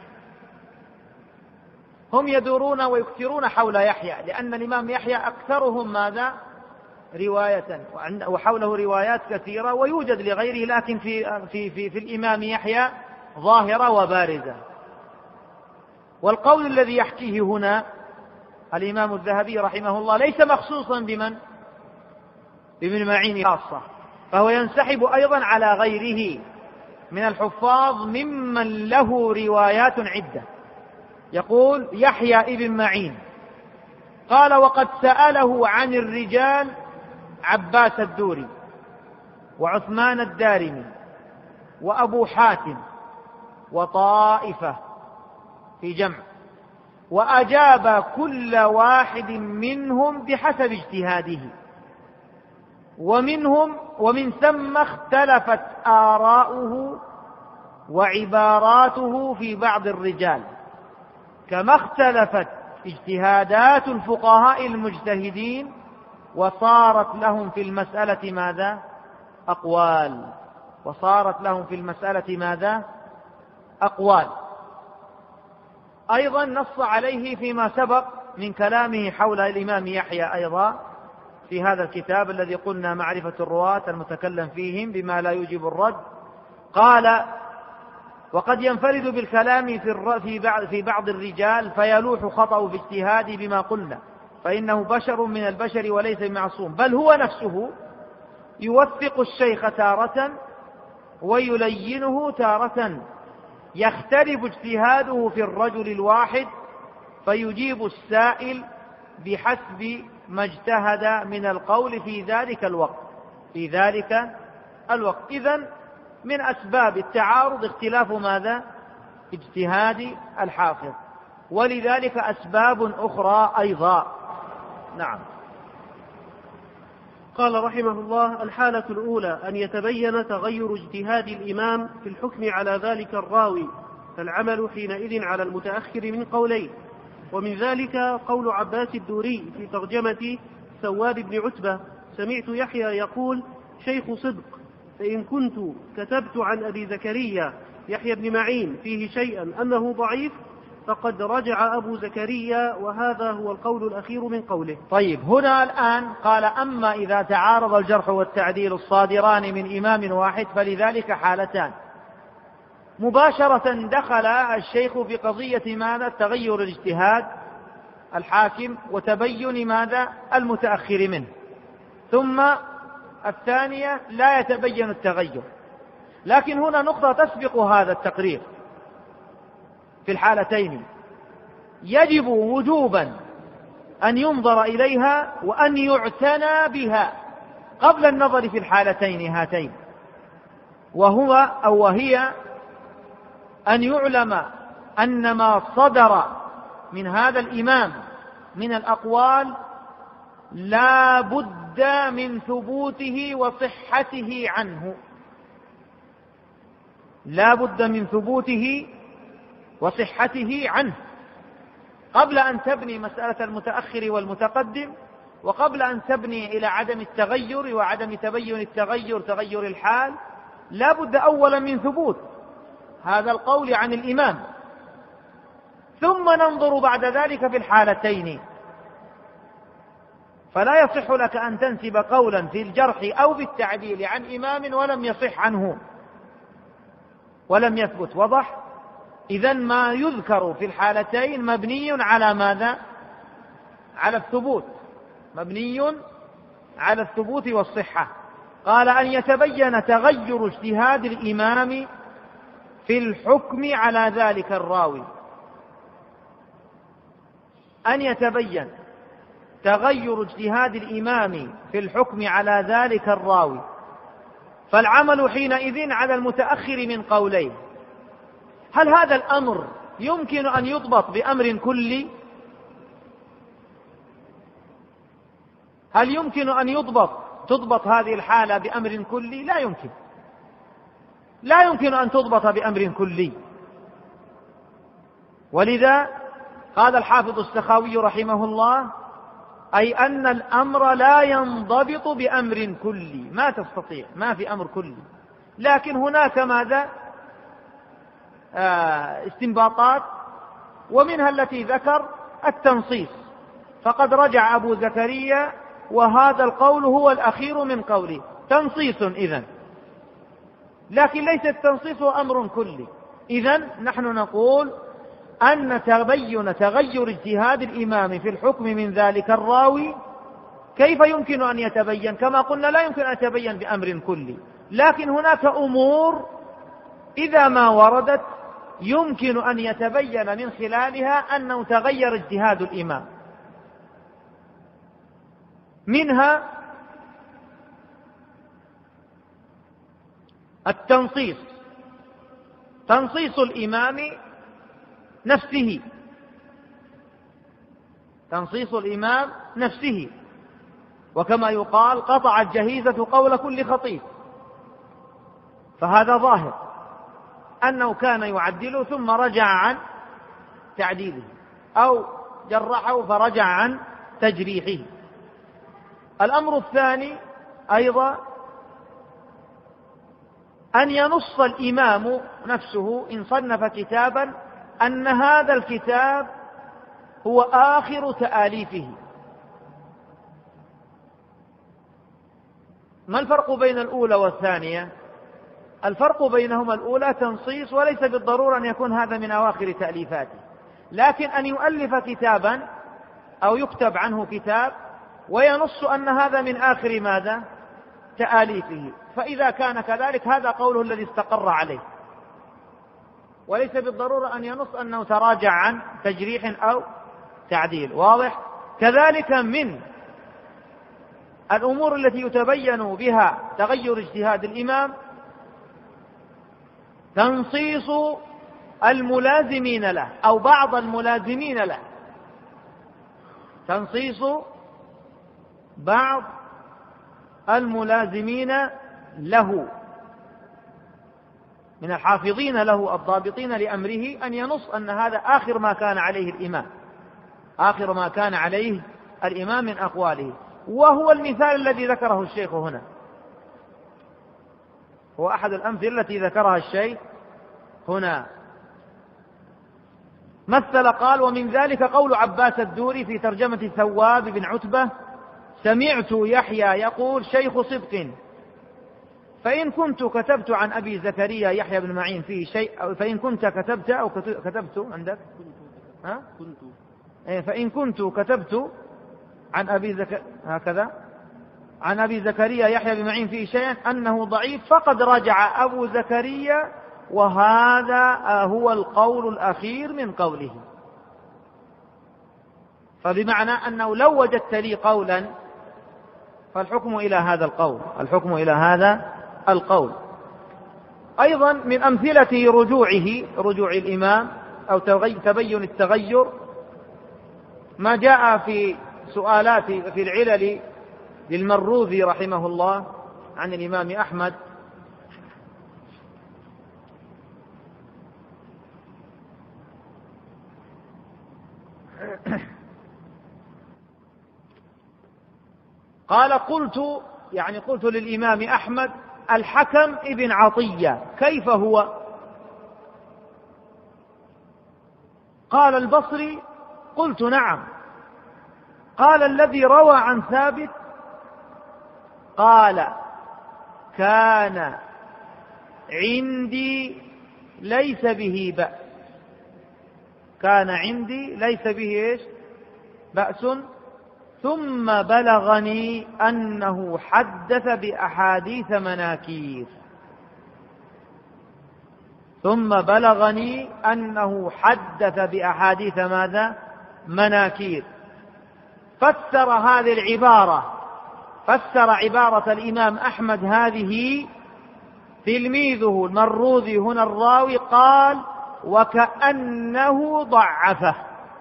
[SPEAKER 2] هم يدورون ويكثرون حول يحيى، لأن الإمام يحيى أكثرهم ماذا؟ رواية، وحوله روايات كثيرة ويوجد لغيره، لكن في الإمام يحيى ظاهرة وبارزة. والقول الذي يحكيه هنا الإمام الذهبي رحمه الله ليس مخصوصا بمن؟ بابن معين خاصة، فهو ينسحب أيضا على غيره من الحفاظ ممن له روايات عدة. يقول: يحيى ابن معين. قال: وقد سأله عن الرجال عباس الدوري وعثمان الدارمي وأبو حاتم وطائفة في جمع، وأجاب كل واحد منهم بحسب اجتهاده، ومن ثم اختلفت آراؤه وعباراته في بعض الرجال، كما اختلفت اجتهادات الفقهاء المجتهدين، وصارت لهم في المسألة ماذا؟ أقوال. وصارت لهم في المسألة ماذا؟ أقوال. أيضا نص عليه فيما سبق من كلامه حول الإمام يحيى أيضا في هذا الكتاب الذي قلنا معرفة الرواة المتكلم فيهم بما لا يوجب الرد. قال: وقد ينفرد بالكلام في بعض الرجال فيلوح خطأ في اجتهاده بما قلنا، فإنه بشر من البشر وليس بمعصوم، بل هو نفسه يوثق الشيخ تارة ويلينه تارة، يختلف اجتهاده في الرجل الواحد فيجيب السائل بحسب ما اجتهد من القول في ذلك الوقت. إذن من أسباب التعارض اختلاف ماذا؟ اجتهاد الحافظ، ولذلك أسباب أخرى أيضا. نعم.
[SPEAKER 1] قال رحمه الله: الحالة الأولى أن يتبين تغير اجتهاد الإمام في الحكم على ذلك الراوي، فالعمل حينئذ على المتأخر من قولين، ومن ذلك قول عباس الدوري في ترجمة ثواب بن عتبة: سمعت يحيى يقول: شيخ صدق، فإن كنت كتبت عن أبي زكريا يحيى بن معين فيه شيئا أنه ضعيف فقد رجع أبو زكريا، وهذا هو القول الأخير من قوله.
[SPEAKER 2] طيب، هنا الآن قال: أما إذا تعارض الجرح والتعديل الصادران من إمام واحد فلذلك حالتان. مباشرة دخل الشيخ في قضية ماذا؟ تغير الاجتهاد الحاكم وتبين ماذا؟ المتأخر منه. ثم الثانية لا يتبين التغير، لكن هنا نقطة تسبق هذا التقرير. في الحالتين يجب وجوبا أن ينظر إليها وأن يعتنى بها قبل النظر في الحالتين هاتين، وهي أن يعلم أن ما صدر من هذا الإمام من الأقوال لا بد من ثبوته وصحته عنه، لا بد من ثبوته وصحته عنه قبل أن تبني مسألة المتأخر والمتقدم، وقبل أن تبني إلى عدم التغير وعدم تبين التغير تغير الحال. لا بد أولا من ثبوت هذا القول عن الإمام، ثم ننظر بعد ذلك في الحالتين. فلا يصح لك أن تنسب قولا في الجرح أو في التعديل عن إمام ولم يصح عنه ولم يثبت. وضح؟ إذن ما يذكر في الحالتين مبني على ماذا؟ على الثبوت، مبني على الثبوت والصحة. قال: أن يتبين تغير اجتهاد الإمام في الحكم على ذلك الراوي. أن يتبين تغير اجتهاد الإمام في الحكم على ذلك الراوي، فالعمل حينئذ على المتأخر من قولين. هل هذا الأمر يمكن أن يضبط بأمر كلي؟ هل يمكن أن تضبط هذه الحالة بأمر كلي؟ لا يمكن، لا يمكن أن تضبط بأمر كلي. ولذا قال الحافظ السخاوي رحمه الله: أي أن الأمر لا ينضبط بأمر كلي، ما تستطيع، ما في أمر كلي، لكن هناك ماذا؟ استنباطات، ومنها التي ذكر التنصيص. فقد رجع أبو زكريا وهذا القول هو الأخير من قوله، تنصيص إذن، لكن ليس التنصيص أمر كلي. إذن نحن نقول أن تبين تغير اجتهاد الإمام في الحكم من ذلك الراوي كيف يمكن أن يتبين؟ كما قلنا لا يمكن أن يتبين بأمر كلي، لكن هناك أمور إذا ما وردت يمكن أن يتبين من خلالها أنه تغير اجتهاد الإمام. منها التنصيص، تنصيص الإمام نفسه، تنصيص الإمام نفسه، وكما يقال: قطع الجهيزة قول كل خطيب. فهذا ظاهر أنه كان يعدل ثم رجع عن تعديله، أو جرحه فرجع عن تجريحه. الأمر الثاني أيضا أن ينص الإمام نفسه إن صنف كتابا أن هذا الكتاب هو آخر تآليفه. ما الفرق بين الأولى والثانية؟ الفرق بينهما الأولى تنصيص، وليس بالضرورة أن يكون هذا من أواخر تأليفاته، لكن أن يؤلف كتابا أو يكتب عنه كتاب وينص أن هذا من آخر ماذا؟ تآليفه. فإذا كان كذلك هذا قوله الذي استقر عليه، وليس بالضرورة أن ينص أنه تراجع عن تجريح أو تعديل. واضح؟ كذلك من الأمور التي يتبين بها تغير اجتهاد الإمام تنصيص الملازمين له أو بعض الملازمين له، تنصيص بعض الملازمين له من الحافظين له الضابطين لأمره، أن ينص أن هذا آخر ما كان عليه الإمام، آخر ما كان عليه الإمام من أقواله. وهو المثال الذي ذكره الشيخ هنا، هو أحد الأمثلة التي ذكرها الشيخ هنا. مثل قال: ومن ذلك قول عباس الدوري في ترجمة ثواب بن عتبة: سمعت يحيى يقول: شيخ صدق، فإن كنت كتبت عن أبي زكريا يحيى بن معين فيه شيء، فإن كنت كتبت أو كتبت عندك فإن كنت كتبت عن هكذا عن أبي زكريا يحيى بن معين فيه شيئا أنه ضعيف، فقد رجع أبو زكريا، وهذا هو القول الأخير من قوله. فبمعنى أنه لو وجدت لي قولا فالحكم إلى هذا القول، الحكم إلى هذا القول. أيضا من أمثلة رجوع الإمام أو تبين التغير ما جاء في سؤالات في العلل للمروذي رحمه الله عن الإمام أحمد. قال: قلت للإمام أحمد: الحكم ابن عطية كيف هو؟ قال البصري: قلت: نعم. قال: الذي روى عن ثابت؟ قال: كان عندي ليس به بأس، كان عندي ليس به بأس، ثم بلغني أنه حدث بأحاديث مناكير، ثم بلغني أنه حدث بأحاديث ماذا؟ مناكير. فسر هذه العبارة، فسر عبارة الإمام أحمد هذه تلميذه المروذي هنا الراوي، قال: وكأنه ضعفه،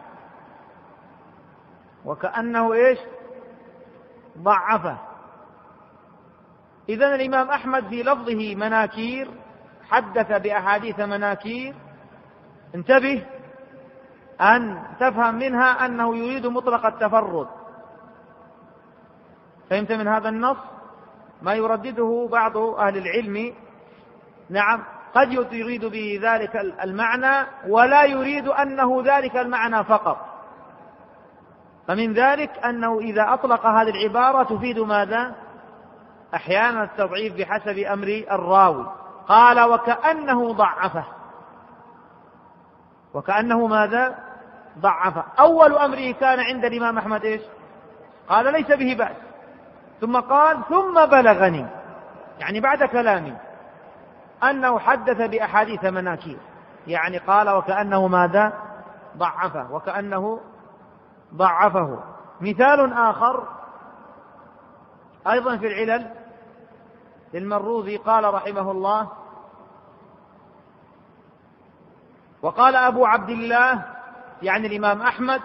[SPEAKER 2] وكأنه ضعفه. إذن الإمام أحمد في لفظه مناكير حدث بأحاديث مناكير، انتبه أن تفهم منها أنه يريد مطلق التفرد. فهمت من هذا النص ما يردده بعض أهل العلم؟ نعم، قد يريد به ذلك المعنى ولا يريد أنه ذلك المعنى فقط. فمن ذلك أنه إذا أطلق هذه العبارة تفيد ماذا؟ أحيانا التضعيف بحسب أمر الراوي. قال: وكأنه ضعفه، وكأنه ماذا؟ ضعفه. أول أمره كان عند الإمام أحمد قال: ليس به بأس، ثم قال: ثم بلغني، يعني بعد كلامي، أنه حدث بأحاديث مناكير، يعني قال وكأنه ماذا؟ ضعفه، وكأنه ضعفه. مثال آخر أيضا في العلل للمروذي قال رحمه الله: وقال أبو عبد الله يعني الإمام أحمد: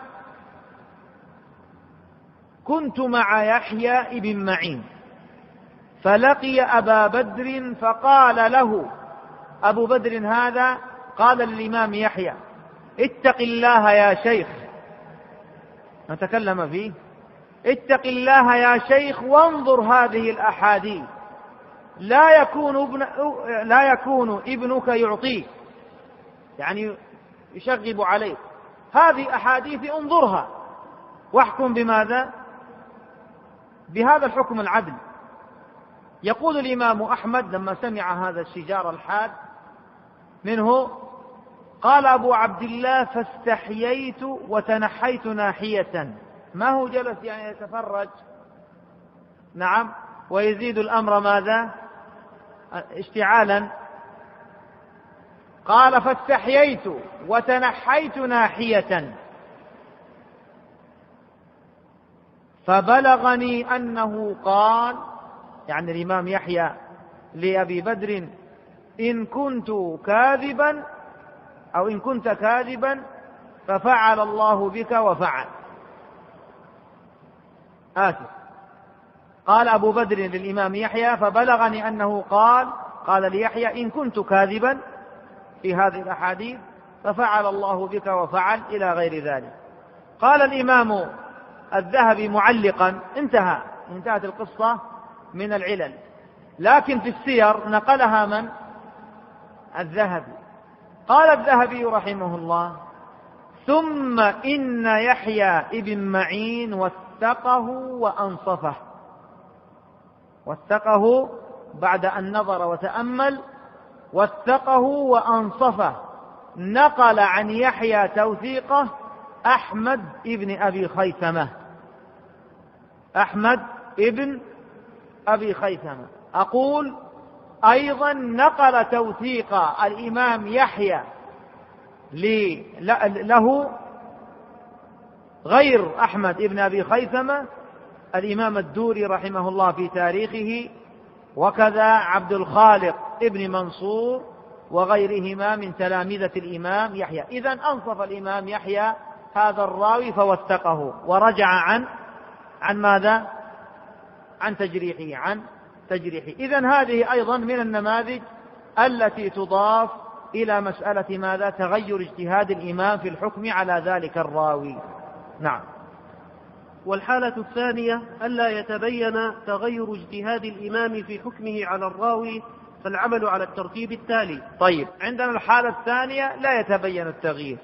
[SPEAKER 2] كنت مع يحيى بن معين فلقي أبا بدر فقال له، أبو بدر هذا قال للإمام يحيى: اتق الله يا شيخ، نتكلم فيه، اتق الله يا شيخ وانظر هذه الأحاديث، لا يكون ابنك يعطيك، يعني يشغب عليك، هذه أحاديث انظرها واحكم بماذا؟ بهذا الحكم العدل. يقول الإمام أحمد لما سمع هذا الشجار الحاد منه، قال أبو عبد الله: فاستحييت وتنحيت ناحية. ما هو جلس يعني يتفرج، نعم، ويزيد الأمر ماذا؟ اشتعالا. قال: فاستحييت وتنحيت ناحية فبلغني أنه قال، يعني الإمام يحيى لأبي بدر: إن كنت كاذبا أو إن كنت كاذبا ففعل الله بك وفعل. قال أبو بدر للإمام يحيى: فبلغني أنه قال ليحيى: إن كنت كاذبا في هذه الأحاديث ففعل الله بك وفعل، إلى غير ذلك. قال الإمام الذهبي معلقا: انتهت القصة من العلل. لكن في السير نقلها من؟ الذهبي. قال الذهبي رحمه الله: ثم إن يحيى ابن معين وثقه وأنصفه. وثقه بعد أن نظر وتأمل، وثقه وأنصفه. نقل عن يحيى توثيقه أحمد ابن أبي خيثمة. أحمد ابن أبي خيثمة. أقول أيضا نقل توثيق الإمام يحيى له غير أحمد ابن أبي خيثمة الإمام الدوري رحمه الله في تاريخه، وكذا عبد الخالق ابن منصور وغيرهما من تلامذة الإمام يحيى. إذن أنصف الإمام يحيى هذا الراوي فوثقه ورجع عن ماذا؟ عن تجريحه. إذن هذه أيضا من النماذج التي تضاف إلى مسألة ماذا؟ تغير اجتهاد الإمام في الحكم على ذلك الراوي. نعم.
[SPEAKER 1] والحالة الثانية ألا يتبين تغير اجتهاد الإمام في حكمه على الراوي فالعمل على الترتيب التالي.
[SPEAKER 2] طيب، عندنا الحالة الثانية لا يتبين التغيير،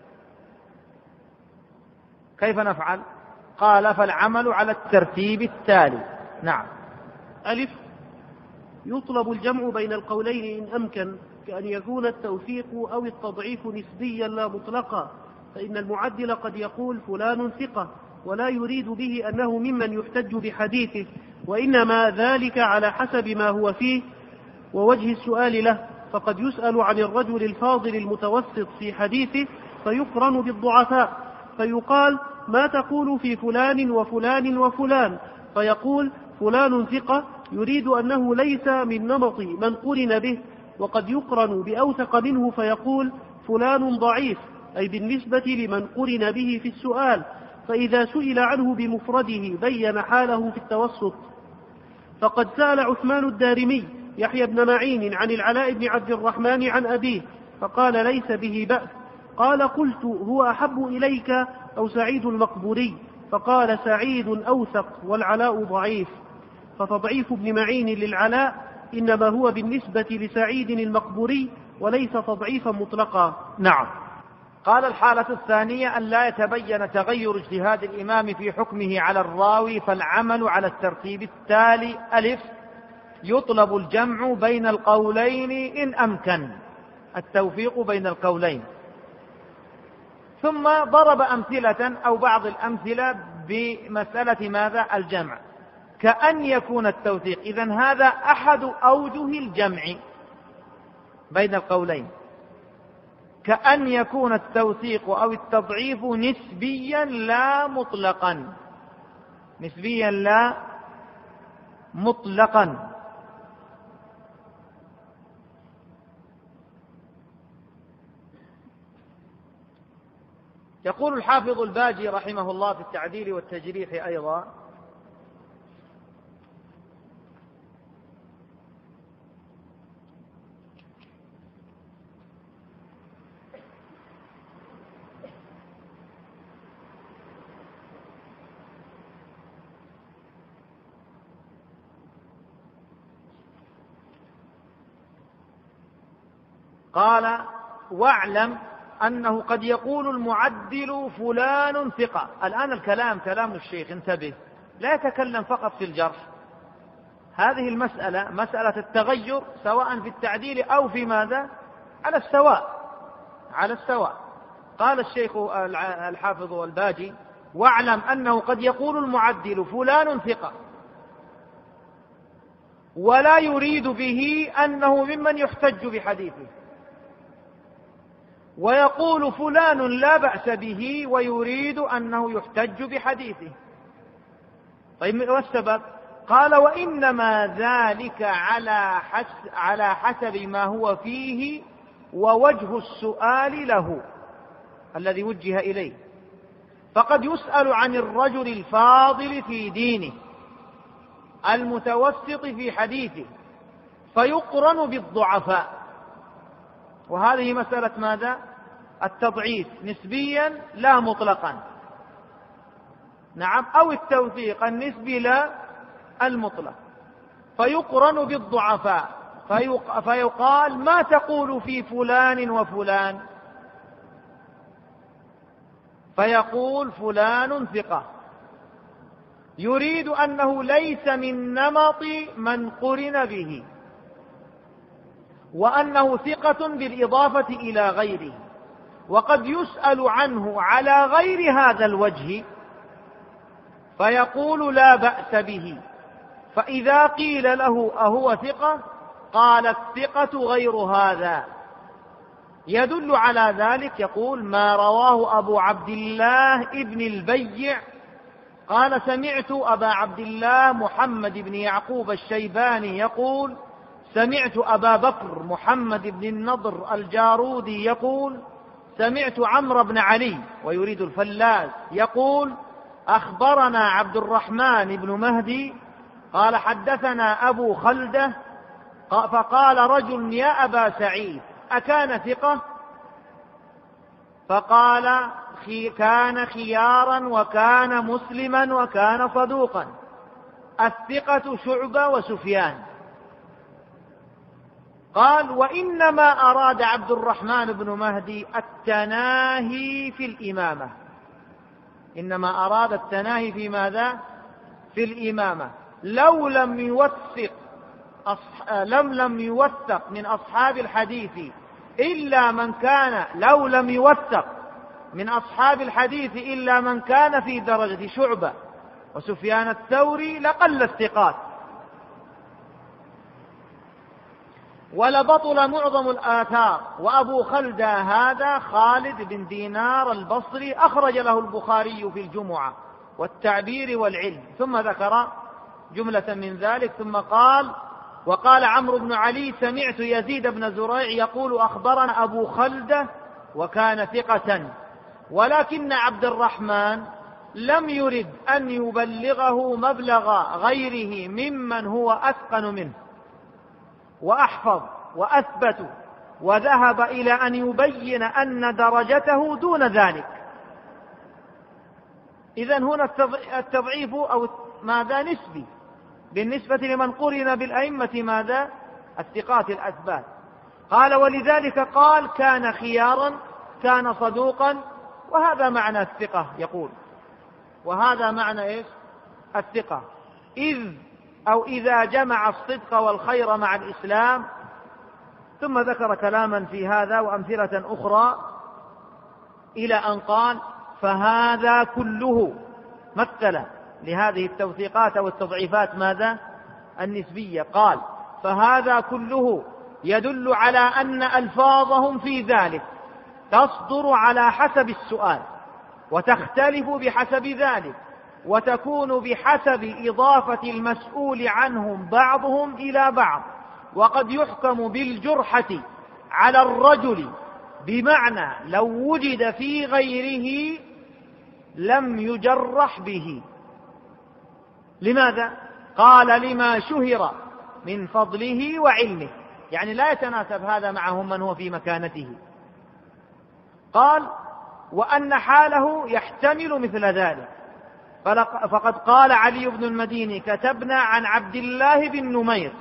[SPEAKER 2] كيف نفعل؟ قال: فالعمل على الترتيب التالي. نعم.
[SPEAKER 1] ألف: يطلب الجمع بين القولين إن أمكن، كأن يكون التوثيق أو التضعيف نسبيا لا مطلقا، فإن المعدل قد يقول فلان ثقة ولا يريد به أنه ممن يحتج بحديثه، وإنما ذلك على حسب ما هو فيه ووجه السؤال له، فقد يسأل عن الرجل الفاضل المتوسط في حديثه فيقرن بالضعفاء، فيقال: ما تقول في فلان وفلان وفلان؟ فيقول: فلان ثقة، يريد أنه ليس من نمط من قرن به. وقد يقرن بأوثق منه فيقول: فلان ضعيف، أي بالنسبة لمن قرن به في السؤال، فإذا سئل عنه بمفرده بين حاله في التوسط. فقد سأل عثمان الدارمي يحيى بن معين عن العلاء بن عبد الرحمن عن أبيه فقال: ليس به بأس. قال: قلت: هو أحب إليك أو سعيد المقبوري؟ فقال: سعيد أوثق والعلاء ضعيف. فتضعيف ابن معين للعلاء إنما هو بالنسبة لسعيد المقبوري وليس تضعيفا مطلقا.
[SPEAKER 2] نعم. قال: الحالة الثانية أن لا يتبين تغير اجتهاد الإمام في حكمه على الراوي فالعمل على الترتيب التالي. ألف: يطلب الجمع بين القولين إن أمكن، التوفيق بين القولين. ثم ضرب أمثلة أو بعض الأمثلة بمسألة ماذا؟ الجمع، كأن يكون التوثيق. إذن هذا أحد أوجه الجمع بين القولين، كأن يكون التوثيق أو التضعيف نسبيا لا مطلقا. نسبيا لا مطلقا. يقول الحافظ الباجي رحمه الله في التعديل والتجريح أيضا: قال: واعلم أنه قد يقول المعدل فلان ثقة. الآن الكلام كلام الشيخ، انتبه، لا يتكلم فقط في الجرح. هذه المسألة مسألة التغير سواء في التعديل أو في ماذا؟ على السواء. قال الشيخ الحافظ الباجي: واعلم أنه قد يقول المعدل فلان ثقة ولا يريد به أنه ممن يحتج بحديثه، ويقول فلان لا بأس به ويريد أنه يحتج بحديثه. طيب، والسبب؟ قال: وإنما ذلك على حسب ما هو فيه ووجه السؤال له الذي وجه إليه. فقد يسأل عن الرجل الفاضل في دينه المتوسط في حديثه فيقرن بالضعفاء، وهذه مسألة ماذا؟ التضعيف نسبيا لا مطلقا. نعم. أو التوثيق النسبي لا المطلق. فيقرن بالضعفاء، فيقال ما تقول في فلان وفلان؟ فيقول فلان ثقة، يريد أنه ليس من نمط من قرن به، وأنه ثقة بالإضافة إلى غيره، وقد يسأل عنه على غير هذا الوجه فيقول لا بأس به. فإذا قيل له أهو ثقة؟ قال الثقة غير هذا. يدل على ذلك يقول ما رواه أبو عبد الله ابن البيع قال سمعت أبا عبد الله محمد بن يعقوب الشيباني يقول سمعت أبا بكر محمد بن النضر الجارودي يقول سمعت عمرو بن علي، ويريد الفلاس، يقول أخبرنا عبد الرحمن بن مهدي قال حدثنا أبو خلدة، فقال رجل يا أبا سعيد أكان ثقة؟ فقال كان خيارا وكان مسلما وكان صدوقا. الثقة شعبة وسفيان. قال وإنما أراد عبد الرحمن بن مهدي التناهي في الإمامة، إنما أراد التناهي في ماذا؟ في الإمامة. لو لم يوثق من أصحاب الحديث إلا من كان لو لم يوثق من أصحاب الحديث إلا من كان في درجة شعبة وسفيان الثوري لقل الثقات، ولبطل معظم الآثار. وأبو خلدة هذا خالد بن دينار البصري أخرج له البخاري في الجمعة والتعبير والعلم، ثم ذكر جملة من ذلك ثم قال وقال عمرو بن علي سمعت يزيد بن زريع يقول أخبرنا أبو خلدة وكان ثقة، ولكن عبد الرحمن لم يرد أن يبلغه مبلغ غيره ممن هو أتقن منه وأحفظ وأثبت، وذهب إلى أن يبين أن درجته دون ذلك. إذن هنا التضعيف أو ماذا نسبي بالنسبة لمن قرن بالأئمة ماذا؟ الثقات الأثبات. قال ولذلك قال كان خيارا كان صدوقا، وهذا معنى الثقة يقول، وهذا معنى إيش؟ الثقة. إذا جمع الصدق والخير مع الإسلام. ثم ذكر كلاما في هذا وأمثلة أخرى إلى أن قال فهذا كله مثل لهذه التوثيقات أو التضعيفات ماذا؟ النسبية. قال فهذا كله يدل على أن ألفاظهم في ذلك تصدر على حسب السؤال وتختلف بحسب ذلك، وتكون بحسب إضافة المسؤول عنهم بعضهم إلى بعض، وقد يحكم بالجرحة على الرجل بمعنى لو وجد في غيره لم يجرح به. لماذا؟ قال لما شهر من فضله وعلمه، يعني لا يتناسب هذا معهم من هو في مكانته. قال وأن حاله يحتمل مثل ذلك، فقد قال علي بن المديني كتبنا عن عبد الله بن نمير،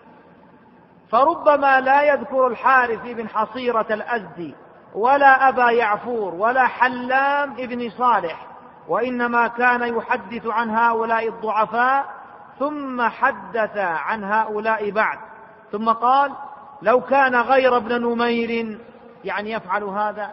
[SPEAKER 2] فربما لا يذكر الحارث بن حصيرة الأزدي ولا أبا يعفور ولا حلام بن صالح، وإنما كان يحدث عن هؤلاء الضعفاء ثم حدث عن هؤلاء بعد. ثم قال لو كان غير ابن نمير، يعني يفعل هذا،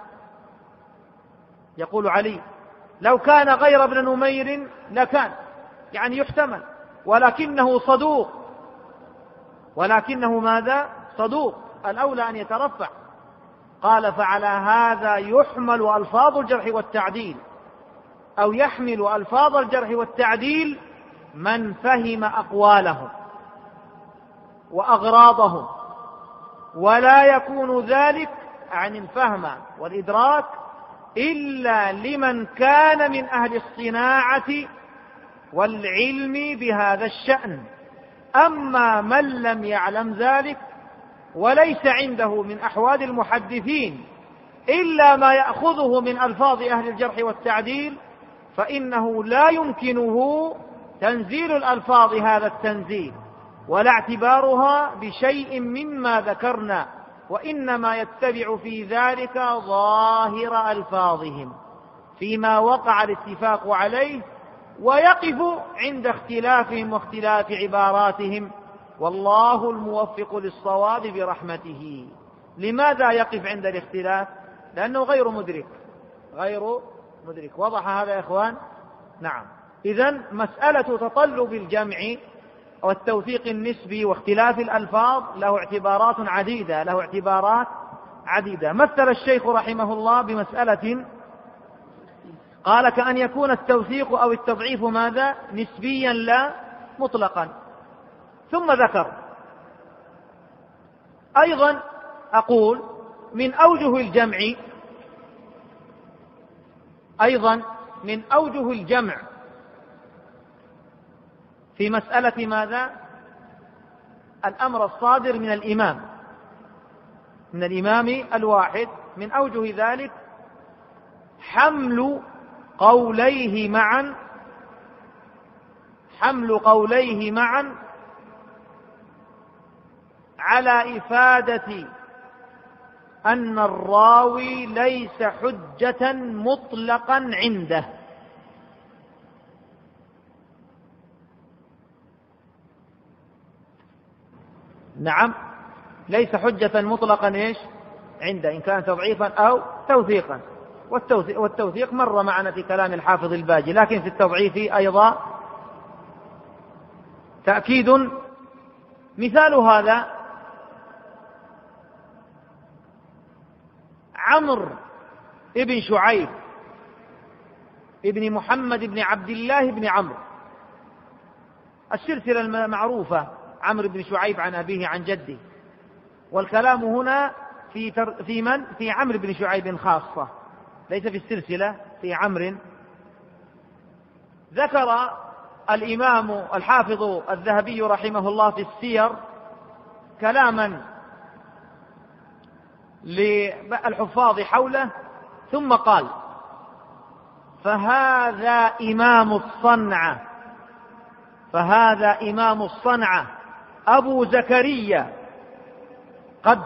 [SPEAKER 2] يقول علي لو كان غير ابن نمير لكان، يعني يحتمل، ولكنه صدوق، ولكنه ماذا؟ صدوق، الأولى أن يترفع. قال فعلى هذا يحمل ألفاظ الجرح والتعديل، أو يحمل ألفاظ الجرح والتعديل من فهم أقوالهم وأغراضهم، ولا يكون ذلك عن الفهم والإدراك إلا لمن كان من أهل الصناعة والعلم بهذا الشأن. أما من لم يعلم ذلك وليس عنده من أحوال المحدثين إلا ما يأخذه من ألفاظ أهل الجرح والتعديل، فإنه لا يمكنه تنزيل الألفاظ هذا التنزيل، ولا اعتبارها بشيء مما ذكرنا، وإنما يتبع في ذلك ظاهر ألفاظهم فيما وقع الاتفاق عليه، ويقف عند اختلافهم واختلاف عباراتهم، والله الموفق للصواب برحمته. لماذا يقف عند الاختلاف؟ لأنه غير مدرك. وضح هذا يا إخوان؟ نعم. إذن مسألة تطلب الجمع والتوثيق النسبي واختلاف الألفاظ له اعتبارات عديدة. مثل الشيخ رحمه الله بمسألة قال كأن يكون التوثيق أو التضعيف ماذا؟ نسبيا لا مطلقا. ثم ذكر أيضا أقول من أوجه الجمع في مسألة ماذا؟ الأمر الصادر من الإمام الواحد، من أوجه ذلك حمل قوليه معا على إفادة أن الراوي ليس حجة مطلقا عنده. نعم، ليس حجة مطلقا عنده، إن كان تضعيفا أو توثيقا. والتوثيق مر معنا في كلام الحافظ الباجي، لكن في التضعيف أيضا تأكيد. مثال هذا عمرو ابن شعيب ابن محمد بن عبد الله بن عمرو، السلسلة المعروفة، عمرو بن شعيب عن أبيه عن جده، والكلام هنا في عمرو بن شعيب خاصة، ليس في السلسلة، في عمرو. ذكر الإمام الحافظ الذهبي رحمه الله في السير كلاما للحفاظ حوله، ثم قال: فهذا إمام الصنعة أبو زكريا قد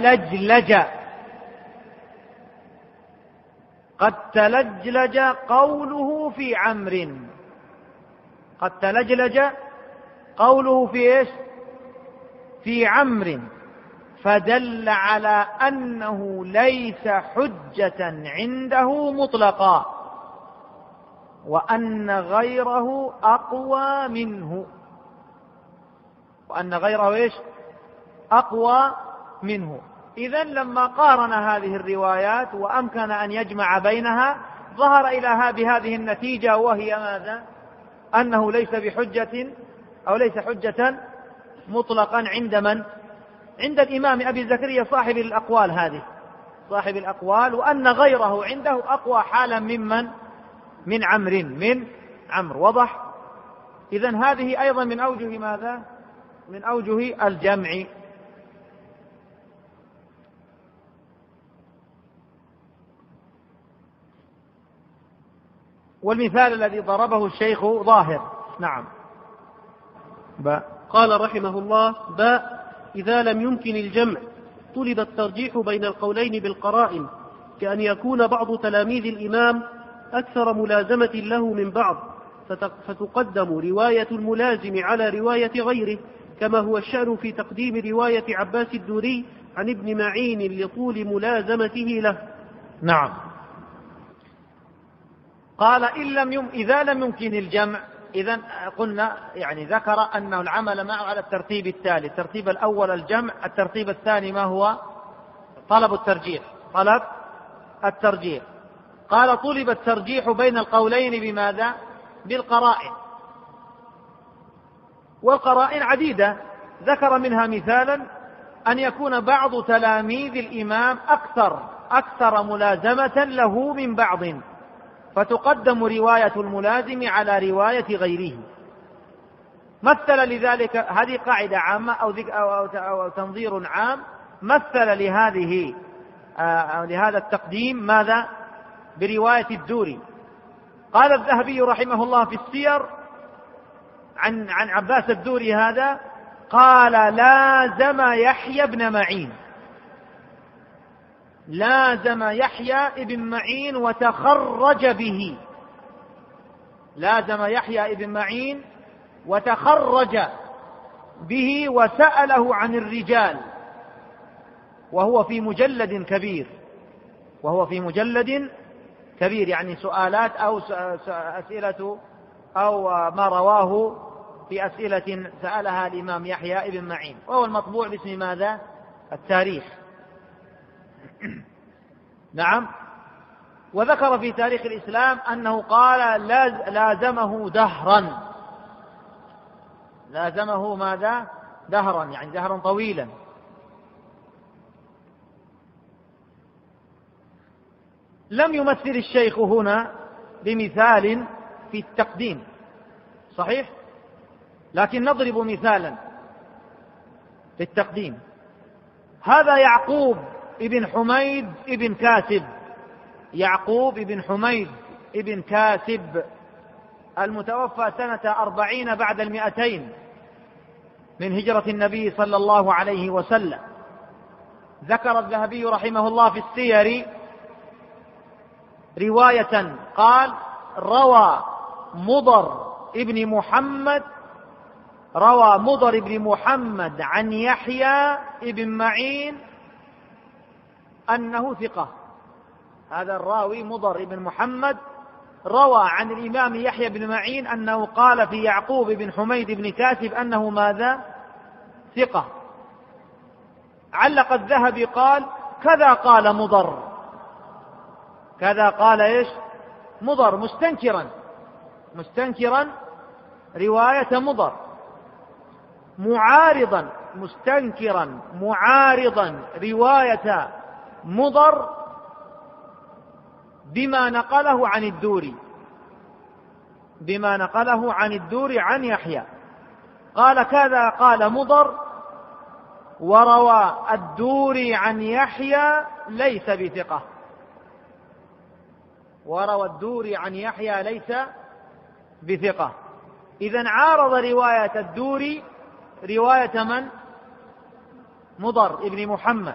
[SPEAKER 2] تلجلج قوله في عمرو. قد تلجلج قوله في إيش؟ في عمرو، فدل على أنه ليس حجة عنده مطلقا، وأن غيره أقوى منه. أقوى منه. إذن لما قارن هذه الروايات وأمكن أن يجمع بينها، ظهر إلى بهذه النتيجة، وهي ماذا؟ أنه ليس بحجة أو ليس حجة مطلقا عند من؟ عند الإمام أبي زكريا صاحب الأقوال، وأن غيره عنده أقوى حالا من عمرو. وضح؟ إذن هذه أيضا من أوجه ماذا؟ من أوجه الجمع. والمثال الذي ضربه الشيخ ظاهر. نعم.
[SPEAKER 1] قال رحمه الله: إذا لم يمكن الجمع طلب الترجيح بين القولين بالقرائن، كأن يكون بعض تلاميذ الإمام أكثر ملازمة له من بعض، فتقدم رواية الملازم على رواية غيره، كما هو الشأن في تقديم رواية عباس الدوري عن ابن معين لطول ملازمته له.
[SPEAKER 2] نعم. قال إذا لم يمكن الجمع، إذن قلنا ذكر أنه العمل معه على الترتيب التالي: الترتيب الأول الجمع، الترتيب الثاني ما هو؟ طلب الترجيح. قال: طلب الترجيح بين القولين بماذا؟ بالقرائن. والقرائن عديدة، ذكر منها مثالا: أن يكون بعض تلاميذ الإمام أكثر ملازمة له من بعض، فتقدم رواية الملازم على رواية غيره. مثل لذلك، هذه قاعدة عامة أو تنظير عام، مثل لهذا التقديم ماذا؟ برواية الدوري. قال الذهبي رحمه الله في السير عن عباس الدوري هذا: قال لازم يحيى بن معين، لازم يحيى بن معين وتخرج به، لازم يحيى بن معين وتخرج به وسأله عن الرجال، وهو في مجلد كبير، وهو في مجلد كبير، يعني سؤالات أو أسئلة أو ما رواه في أسئلة سألها الإمام يحيى بن معين، وهو المطبوع باسم ماذا؟ التاريخ. نعم. وذكر في تاريخ الإسلام أنه قال لازمه دهرا، لازمه ماذا؟ دهرا، يعني دهرا طويلا. لم يمثل الشيخ هنا بمثال في التقديم صحيح، لكن نضرب مثالا في التقديم. هذا يعقوب ابن حميد ابن كاسب، يعقوب ابن حميد ابن كاسب المتوفى سنة 40 بعد 200 من هجرة النبي صلى الله عليه وسلم. ذكر الذهبي رحمه الله في السير رواية قال روى مضر ابن محمد عن يحيى ابن معين أنه ثقة. هذا الراوي مضر ابن محمد روى عن الإمام يحيى بن معين أنه قال في يعقوب بن حميد بن كاسب أنه ماذا؟ ثقة. علق الذهبي قال كذا قال مضر، كذا قال إيش؟ مضر، مستنكرا رواية مضر، معارضا رواية مضر بما نقله عن الدوري عن يحيى. قال كذا قال مضر وروى الدوري عن يحيى ليس بثقة، وروى الدوري عن يحيى ليس بثقة. إذن عارض رواية الدوري رواية من؟ مضر ابن محمد،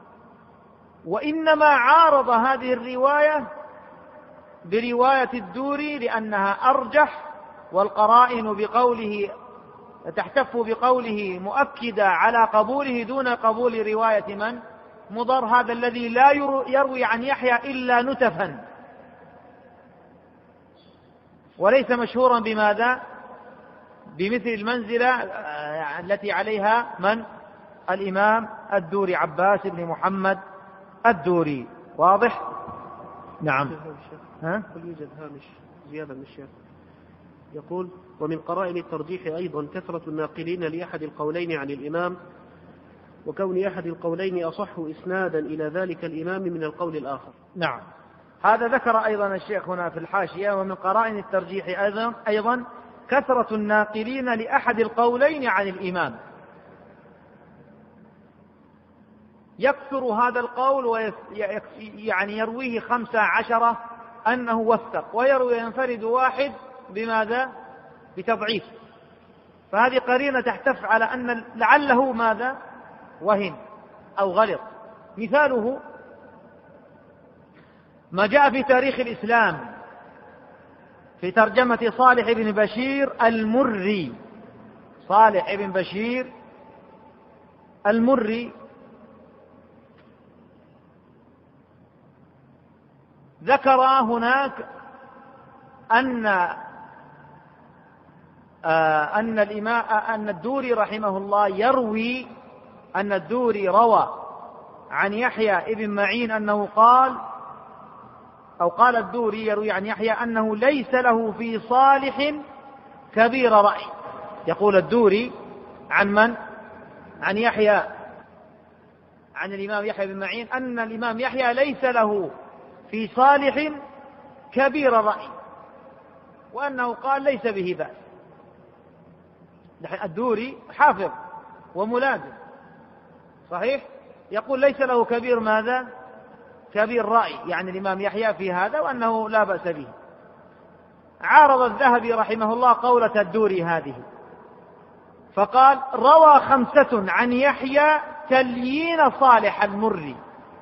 [SPEAKER 2] وإنما عارض هذه الرواية برواية الدوري لأنها أرجح، والقرائن بقوله تحتف بقوله مؤكدة على قبوله دون قبول رواية من؟ مضر، هذا الذي لا يروي عن يحيى إلا نتفا، وليس مشهورا بماذا؟ بمثل المنزلة التي عليها من؟ الإمام الدوري، عباس بن محمد الدوري. واضح؟ نعم.
[SPEAKER 1] يوجد هامش زيادة من الشيخ يقول ومن قرائن الترجيح أيضا كثرة الناقلين لأحد القولين عن الإمام، وكون أحد القولين أصح إسنادا إلى ذلك الإمام من القول الآخر.
[SPEAKER 2] نعم، هذا ذكر أيضا الشيخ هنا في الحاشية ومن قرائن الترجيح أيضا كثرة الناقلين لأحد القولين عن الإمام. يكثر هذا القول يعني يرويه 15 أنه وثق، ويروي ينفرد واحد بماذا؟ بتضعيف. فهذه قرينة تحتف على أن لعله ماذا؟ وهن أو غلط. مثاله ما جاء في تاريخ الإسلام في ترجمة صالح بن بشير المري. صالح بن بشير المري ذكر هناك أن الدوري رحمه الله يروي أن الدوري روى عن يحيى ابن معين أنه قال، أو قال الدوري يروي عن يحيى أنه ليس له في صالح كبير رأي. يقول الدوري عن من؟ عن يحيى، عن الإمام يحيى بن معين أن الإمام يحيى ليس له في صالح كبير رأي، وأنه قال ليس به بأس. الدوري حافظ وملازم صحيح، يقول ليس له كبير ماذا؟ كبير رأي، يعني الإمام يحيى في هذا، وأنه لا بأس به. عارض الذهبي رحمه الله قولة الدوري هذه، فقال روى 5 عن يحيى تليين صالح المري.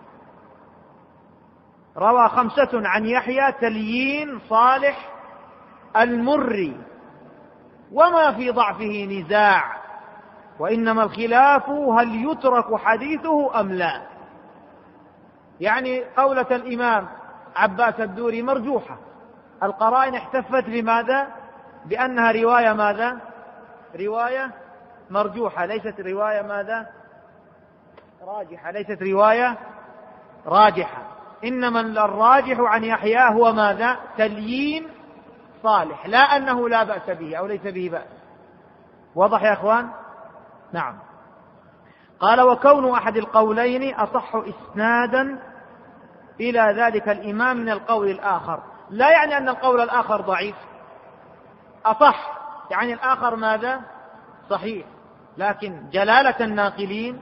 [SPEAKER 2] روى 5 عن يحيى تليين صالح المري، وما في ضعفه نزاع، وإنما الخلاف هل يترك حديثه أم لا. يعني قولة الإمام عباس الدوري مرجوحة، القرائن احتفت بماذا؟ بأنها رواية ماذا؟ رواية مرجوحة، ليست رواية ماذا؟ راجحة، ليست رواية راجحة، إنما الراجح عن يحيى هو ماذا؟ تليين صالح، لا أنه لا بأس به أو ليس به بأس. واضح يا أخوان؟ نعم. قال وكون أحد القولين أصح إسنادا إلى ذلك الإمام من القول الآخر، لا يعني أن القول الآخر ضعيف، أصح يعني الآخر ماذا؟ صحيح، لكن جلالة الناقلين،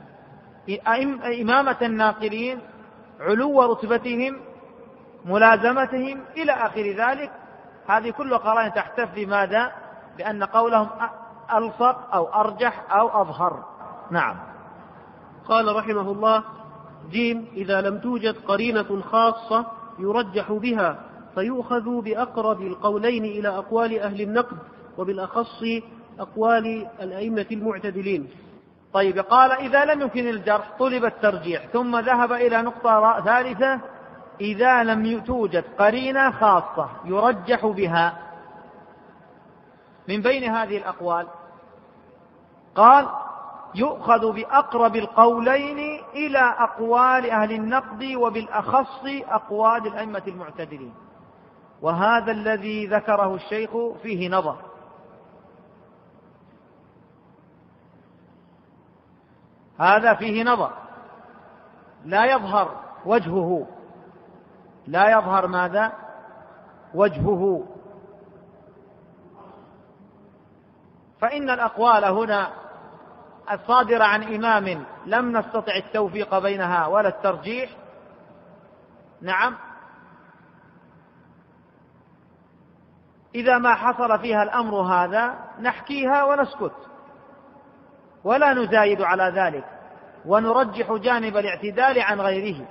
[SPEAKER 2] إمامة الناقلين، علو رتبتهم، ملازمتهم إلى آخر ذلك، هذه كل قرائن تحتف بماذا؟ بأن قولهم ألصق أو أرجح أو أظهر. نعم.
[SPEAKER 1] قال رحمه الله: جيم إذا لم توجد قرينة خاصة يرجح بها فيؤخذ بأقرب القولين إلى أقوال أهل النقد، وبالأخص أقوال الأئمة المعتدلين.
[SPEAKER 2] طيب، قال إذا لم يمكن الجرح طلب الترجيح، ثم ذهب إلى نقطة ثالثة: إذا لم توجد قرينة خاصة يرجح بها من بين هذه الأقوال، قال يؤخذ بأقرب القولين إلى أقوال أهل النقد، وبالأخص أقوال الأئمة المعتدلين. وهذا الذي ذكره الشيخ فيه نظر. هذا فيه نظر، لا يظهر وجهه، لا يظهر ماذا؟ وجهه. فإن الأقوال هنا الصادرة عن إمام لم نستطع التوفيق بينها ولا الترجيح، نعم، إذا ما حصل فيها الأمر هذا نحكيها ونسكت ولا نزايد على ذلك، ونرجح جانب الاعتدال عن غيره،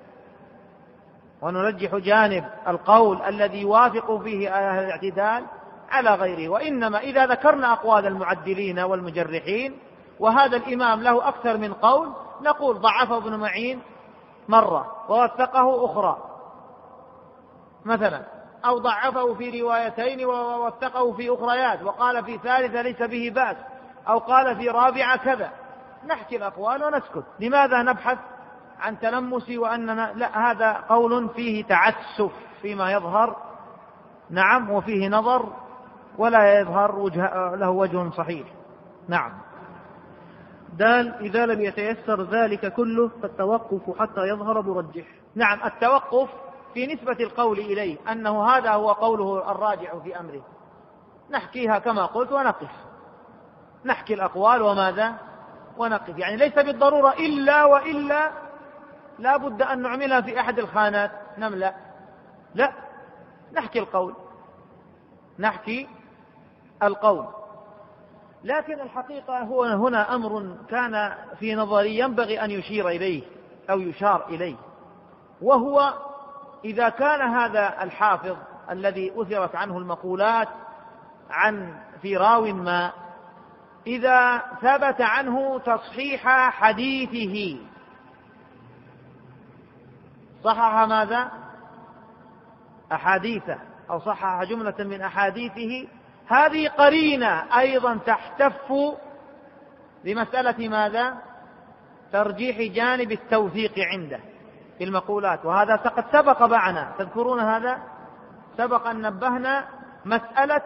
[SPEAKER 2] ونرجح جانب القول الذي يوافق فيه أهل الاعتدال على غيره. وإنما إذا ذكرنا أقوال المعدلين والمجرحين وهذا الإمام له أكثر من قول، نقول ضعفه ابن معين مرة ووثقه أخرى مثلا، أو ضعفه في روايتين ووثقه في أخريات، وقال في ثالثة ليس به بأس، أو قال في رابعة كذا. نحكي الأقوال ونسكت. لماذا نبحث عن تلمس وأننا لا، هذا قول فيه تعسف فيما يظهر، نعم، وفيه نظر ولا يظهر له وجه صحيح. نعم.
[SPEAKER 1] دال إذا لم يتيسر ذلك كله فالتوقف حتى يظهر مرجح.
[SPEAKER 2] نعم، التوقف في نسبة القول إليه أنه هذا هو قوله الراجع في أمره، نحكيها كما قلت ونقف، نحكي الأقوال وماذا ونقف. يعني ليس بالضرورة إلا وإلا لا بد أن نعملها في أحد الخانات نملأ، لا، نحكي القول، نحكي القول. لكن الحقيقة هو هنا أمر كان في نظري ينبغي أن يشير إليه أو يشار إليه، وهو إذا كان هذا الحافظ الذي أثرت عنه المقولات في راو ما، إذا ثبت عنه تصحيح حديثه، صحح ماذا؟ أحاديثه، أو صحح جملة من أحاديثه، هذه قرينة أيضا تحتف بمسألة ماذا؟ ترجيح جانب التوثيق عنده في المقولات. وهذا قد سبق معنا، تذكرون هذا؟ سبق أن نبهنا مسألة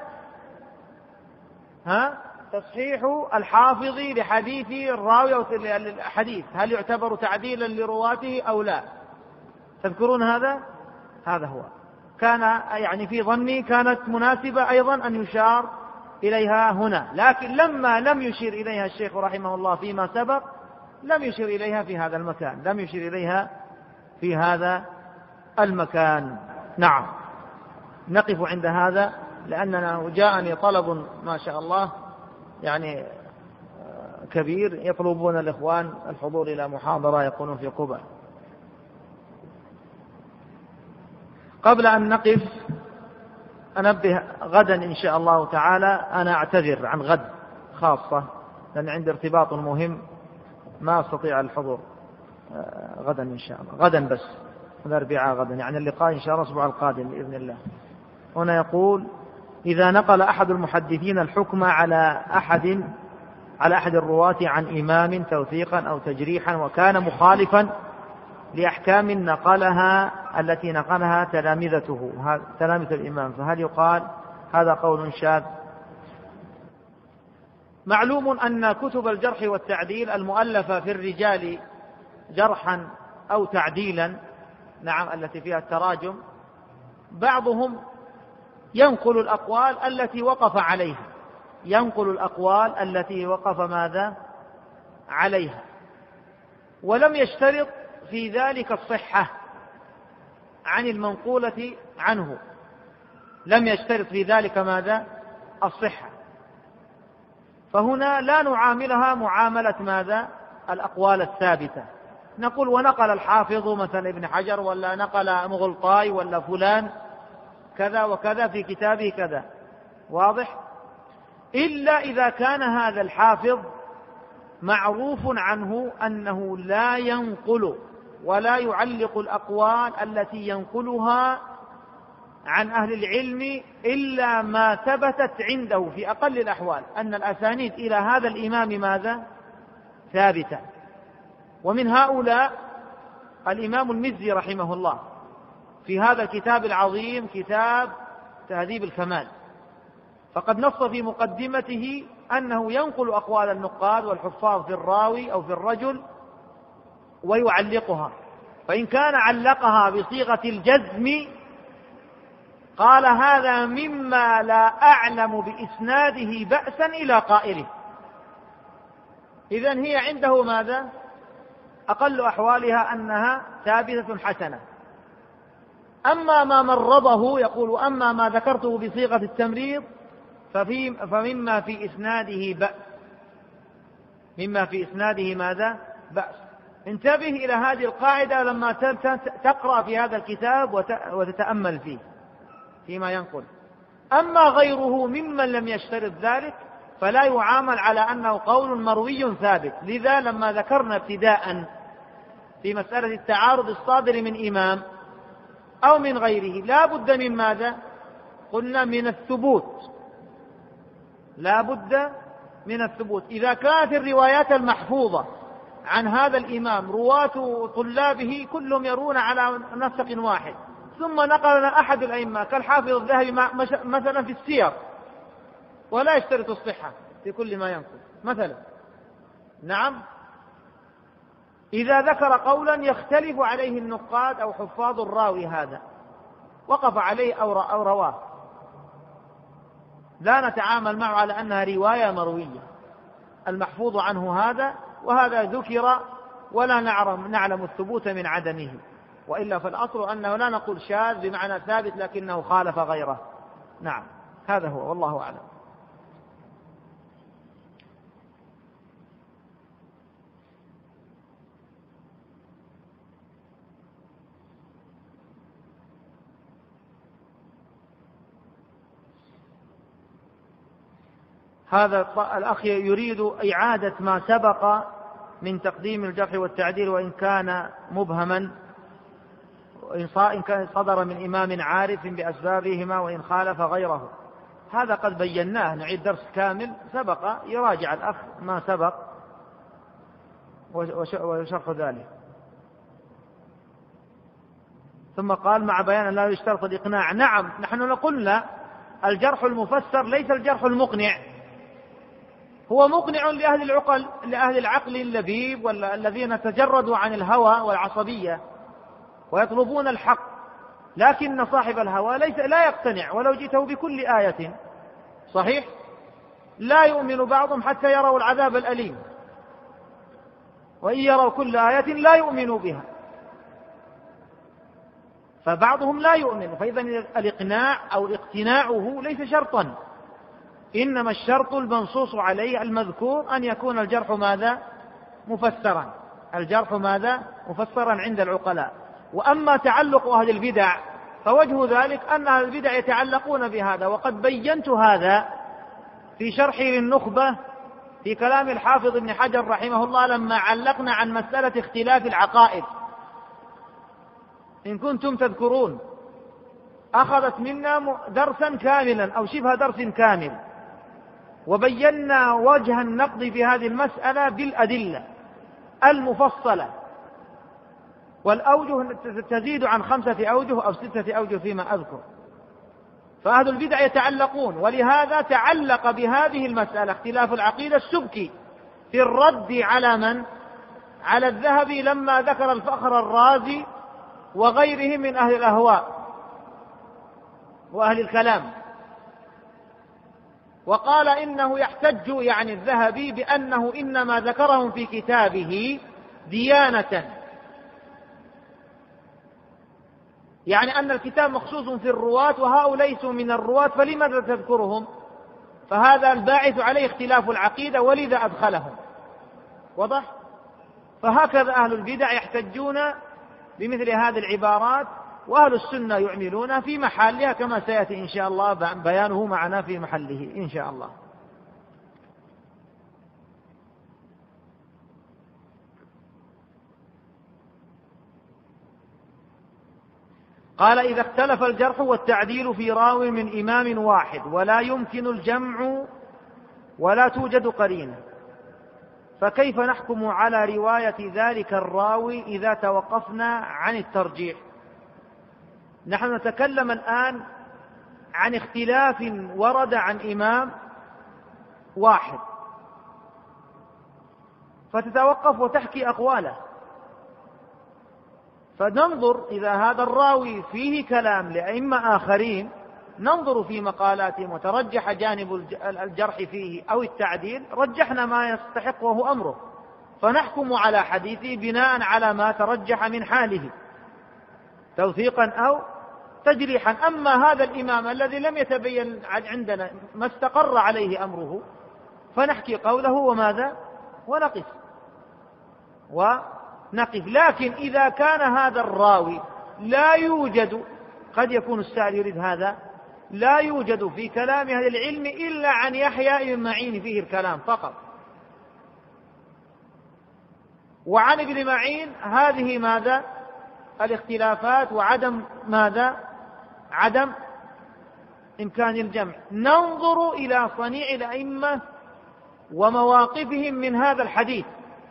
[SPEAKER 2] تصحيح الحافظ لحديث الراوي أو الحديث، هل يعتبر تعديلا لرواته أو لا؟ تذكرون هذا؟ هذا هو كان يعني في ظني كانت مناسبة أيضا أن يشار إليها هنا، لكن لما لم يشير إليها الشيخ رحمه الله فيما سبق، لم يشير إليها في هذا المكان، لم يشير إليها في هذا المكان. نعم، نقف عند هذا، لأننا جاءني طلب ما شاء الله يعني كبير يطلبون الإخوان الحضور إلى محاضرة يكونون في قبة. قبل أن نقف أنبه غدا إن شاء الله تعالى، أنا أعتذر عن غد خاصة لأن عندي ارتباط مهم ما أستطيع الحضور غدا إن شاء الله، غدا بس الأربعاء غدا، يعني اللقاء إن شاء الله الأسبوع القادم بإذن الله. هنا يقول: إذا نقل أحد المحدثين الحكم على أحد الرواة عن إمام توثيقا أو تجريحا وكان مخالفا لأحكام التي نقلها تلامذة الإمام، فهل يقال هذا قول شاذ؟ معلوم أن كتب الجرح والتعديل المؤلفة في الرجال جرحا أو تعديلا، نعم، التي فيها التراجم، بعضهم ينقل الأقوال التي وقف ماذا عليها، ولم يشترط في ذلك الصحة عن المنقولة عنه، لم يشترط في ذلك ماذا الصحة، فهنا لا نعاملها معاملة ماذا الأقوال الثابتة، نقول ونقل الحافظ مثلا ابن حجر ولا نقل مغلطاي ولا فلان كذا وكذا في كتابه كذا، واضح؟ إلا إذا كان هذا الحافظ معروف عنه أنه لا ينقل ولا يعلق الأقوال التي ينقلها عن أهل العلم إلا ما ثبتت عنده في أقل الأحوال أن الأسانيد إلى هذا الإمام ماذا ثابتة. ومن هؤلاء الإمام المزي رحمه الله في هذا الكتاب العظيم كتاب تهذيب الكمال، فقد نص في مقدمته أنه ينقل أقوال النقاد والحفاظ في الراوي أو في الرجل ويعلقها، فإن كان علقها بصيغة الجزم قال هذا مما لا أعلم بإسناده بأسا إلى قائله، إذن هي عنده ماذا أقل أحوالها أنها ثابتة حسنة. أما ما مرضه يقول أما ما ذكرته بصيغة التمريض فمما في إسناده بأس، مما في إسناده ماذا بأس. انتبه إلى هذه القاعدة لما تقرأ في هذا الكتاب وتتأمل فيه فيما ينقل. أما غيره ممن لم يشترط ذلك فلا يعامل على أنه قول مروي ثابت. لذا لما ذكرنا ابتداء في مسألة التعارض الصادر من إمام أو من غيره لا بد من ماذا؟ قلنا من الثبوت، لا بد من الثبوت. إذا كانت الروايات المحفوظة عن هذا الإمام رواة طلابه كلهم يرون على نسق واحد، ثم نقلنا أحد الأئمة كالحافظ الذهبي مثلا في السير ولا يشترط الصحة في كل ما ينقل مثلا، نعم، إذا ذكر قولا يختلف عليه النقاد أو حفاظ الراوي هذا وقف عليه أو رواه لا نتعامل معه على أنها رواية مروية، المحفوظ عنه هذا وهذا ذكر ولا نعلم الثبوت من عدمه، وإلا فالأصل أنه لا نقول شاذ بمعنى ثابت لكنه خالف غيره. نعم، هذا هو والله أعلم. هذا الأخ يريد إعادة ما سبق من تقديم الجرح والتعديل وإن كان مبهما، إن كان صدر من إمام عارف بأسبابهما وإن خالف غيره. هذا قد بيناه، نعيد درس كامل سبق، يراجع الأخ ما سبق وشرح ذلك. ثم قال مع بيان أن لا يشترط الإقناع. نعم، نحن قلنا الجرح المفسر ليس الجرح المقنع، هو مقنع لأهل العقل اللبيب والذين تجردوا عن الهوى والعصبية ويطلبون الحق، لكن صاحب الهوى لا يقتنع ولو جئته بكل آية. صحيح، لا يؤمن بعضهم حتى يروا العذاب الأليم، وإن يروا كل آية لا يؤمنوا بها، فبعضهم لا يؤمن. فإذا الإقناع أو اقتناعه ليس شرطا، إنما الشرط المنصوص عليه المذكور أن يكون الجرح ماذا؟ مفسرا. الجرح ماذا؟ مفسرا عند العقلاء. وأما تعلق أهل البدع فوجه ذلك أن أهل البدع يتعلقون بهذا، وقد بينت هذا في شرحي للنخبة في كلام الحافظ ابن حجر رحمه الله لما علقنا عن مسألة اختلاف العقائد. إن كنتم تذكرون أخذت منا درسا كاملا أو شبه درس كامل، وبينا وجه النقد في هذه المسألة بالأدلة المفصلة، والأوجه تزيد عن 5 أوجه أو 6 أوجه فيما أذكر. فأهل البدع يتعلقون، ولهذا تعلق بهذه المسألة اختلاف العقيدة السبكي في الرد على من؟ على الذهبي لما ذكر الفخر الرازي وغيرهم من أهل الأهواء وأهل الكلام، وقال إنه يحتج يعني الذهبي بأنه إنما ذكرهم في كتابه ديانة، يعني أن الكتاب مخصوص في الرواة وهؤلاء ليسوا من الرواة فلماذا تذكرهم؟ فهذا الباعث عليه اختلاف العقيدة ولذا أدخلهم. واضح؟ فهكذا أهل البدع يحتجون بمثل هذه العبارات، وأهل السنة يعملون في محلها كما سيأتي إن شاء الله بيانه معنا في محله إن شاء الله. قال: إذا اختلف الجرح والتعديل في راو من إمام واحد ولا يمكن الجمع ولا توجد قرينة، فكيف نحكم على رواية ذلك الراوي إذا توقفنا عن الترجيح؟ نحن نتكلم الآن عن اختلاف ورد عن إمام واحد، فتتوقف وتحكي أقواله، فننظر إذا هذا الراوي فيه كلام لأئمة آخرين، ننظر في مقالاتهم وترجح جانب الجرح فيه أو التعديل، رجحنا ما يستحق وهو أمره، فنحكم على حديثه بناء على ما ترجح من حاله توثيقا أو تجريحا. أما هذا الإمام الذي لم يتبين عندنا ما استقر عليه أمره فنحكي قوله وماذا؟ ونقف. لكن إذا كان هذا الراوي لا يوجد، قد يكون السائل يريد هذا، لا يوجد في كلام أهل العلم إلا عن يحيى بن معين فيه الكلام فقط، وعن ابن معين هذه ماذا؟ الاختلافات وعدم ماذا؟ عدم إمكان الجمع. ننظر إلى صنيع الأئمة ومواقفهم من هذا الحديث،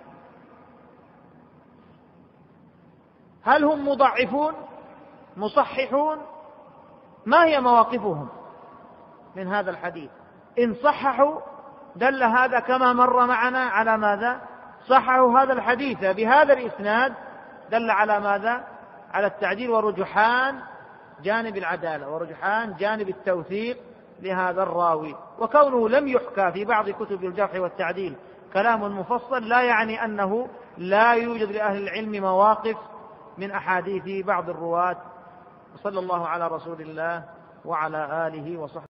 [SPEAKER 2] هل هم مضعفون مصححون؟ ما هي مواقفهم من هذا الحديث؟ إن صححوا دل هذا كما مر معنا على ماذا؟ صححوا هذا الحديث بهذا الإسناد دل على ماذا؟ على التعديل ورجحان جانب العدالة ورجحان جانب التوثيق لهذا الراوي. وكونه لم يحكى في بعض كتب الجرح والتعديل كلام مفصل لا يعني أنه لا يوجد لأهل العلم مواقف من أحاديث بعض الرواة. صلى الله على رسول الله وعلى آله وصحبه.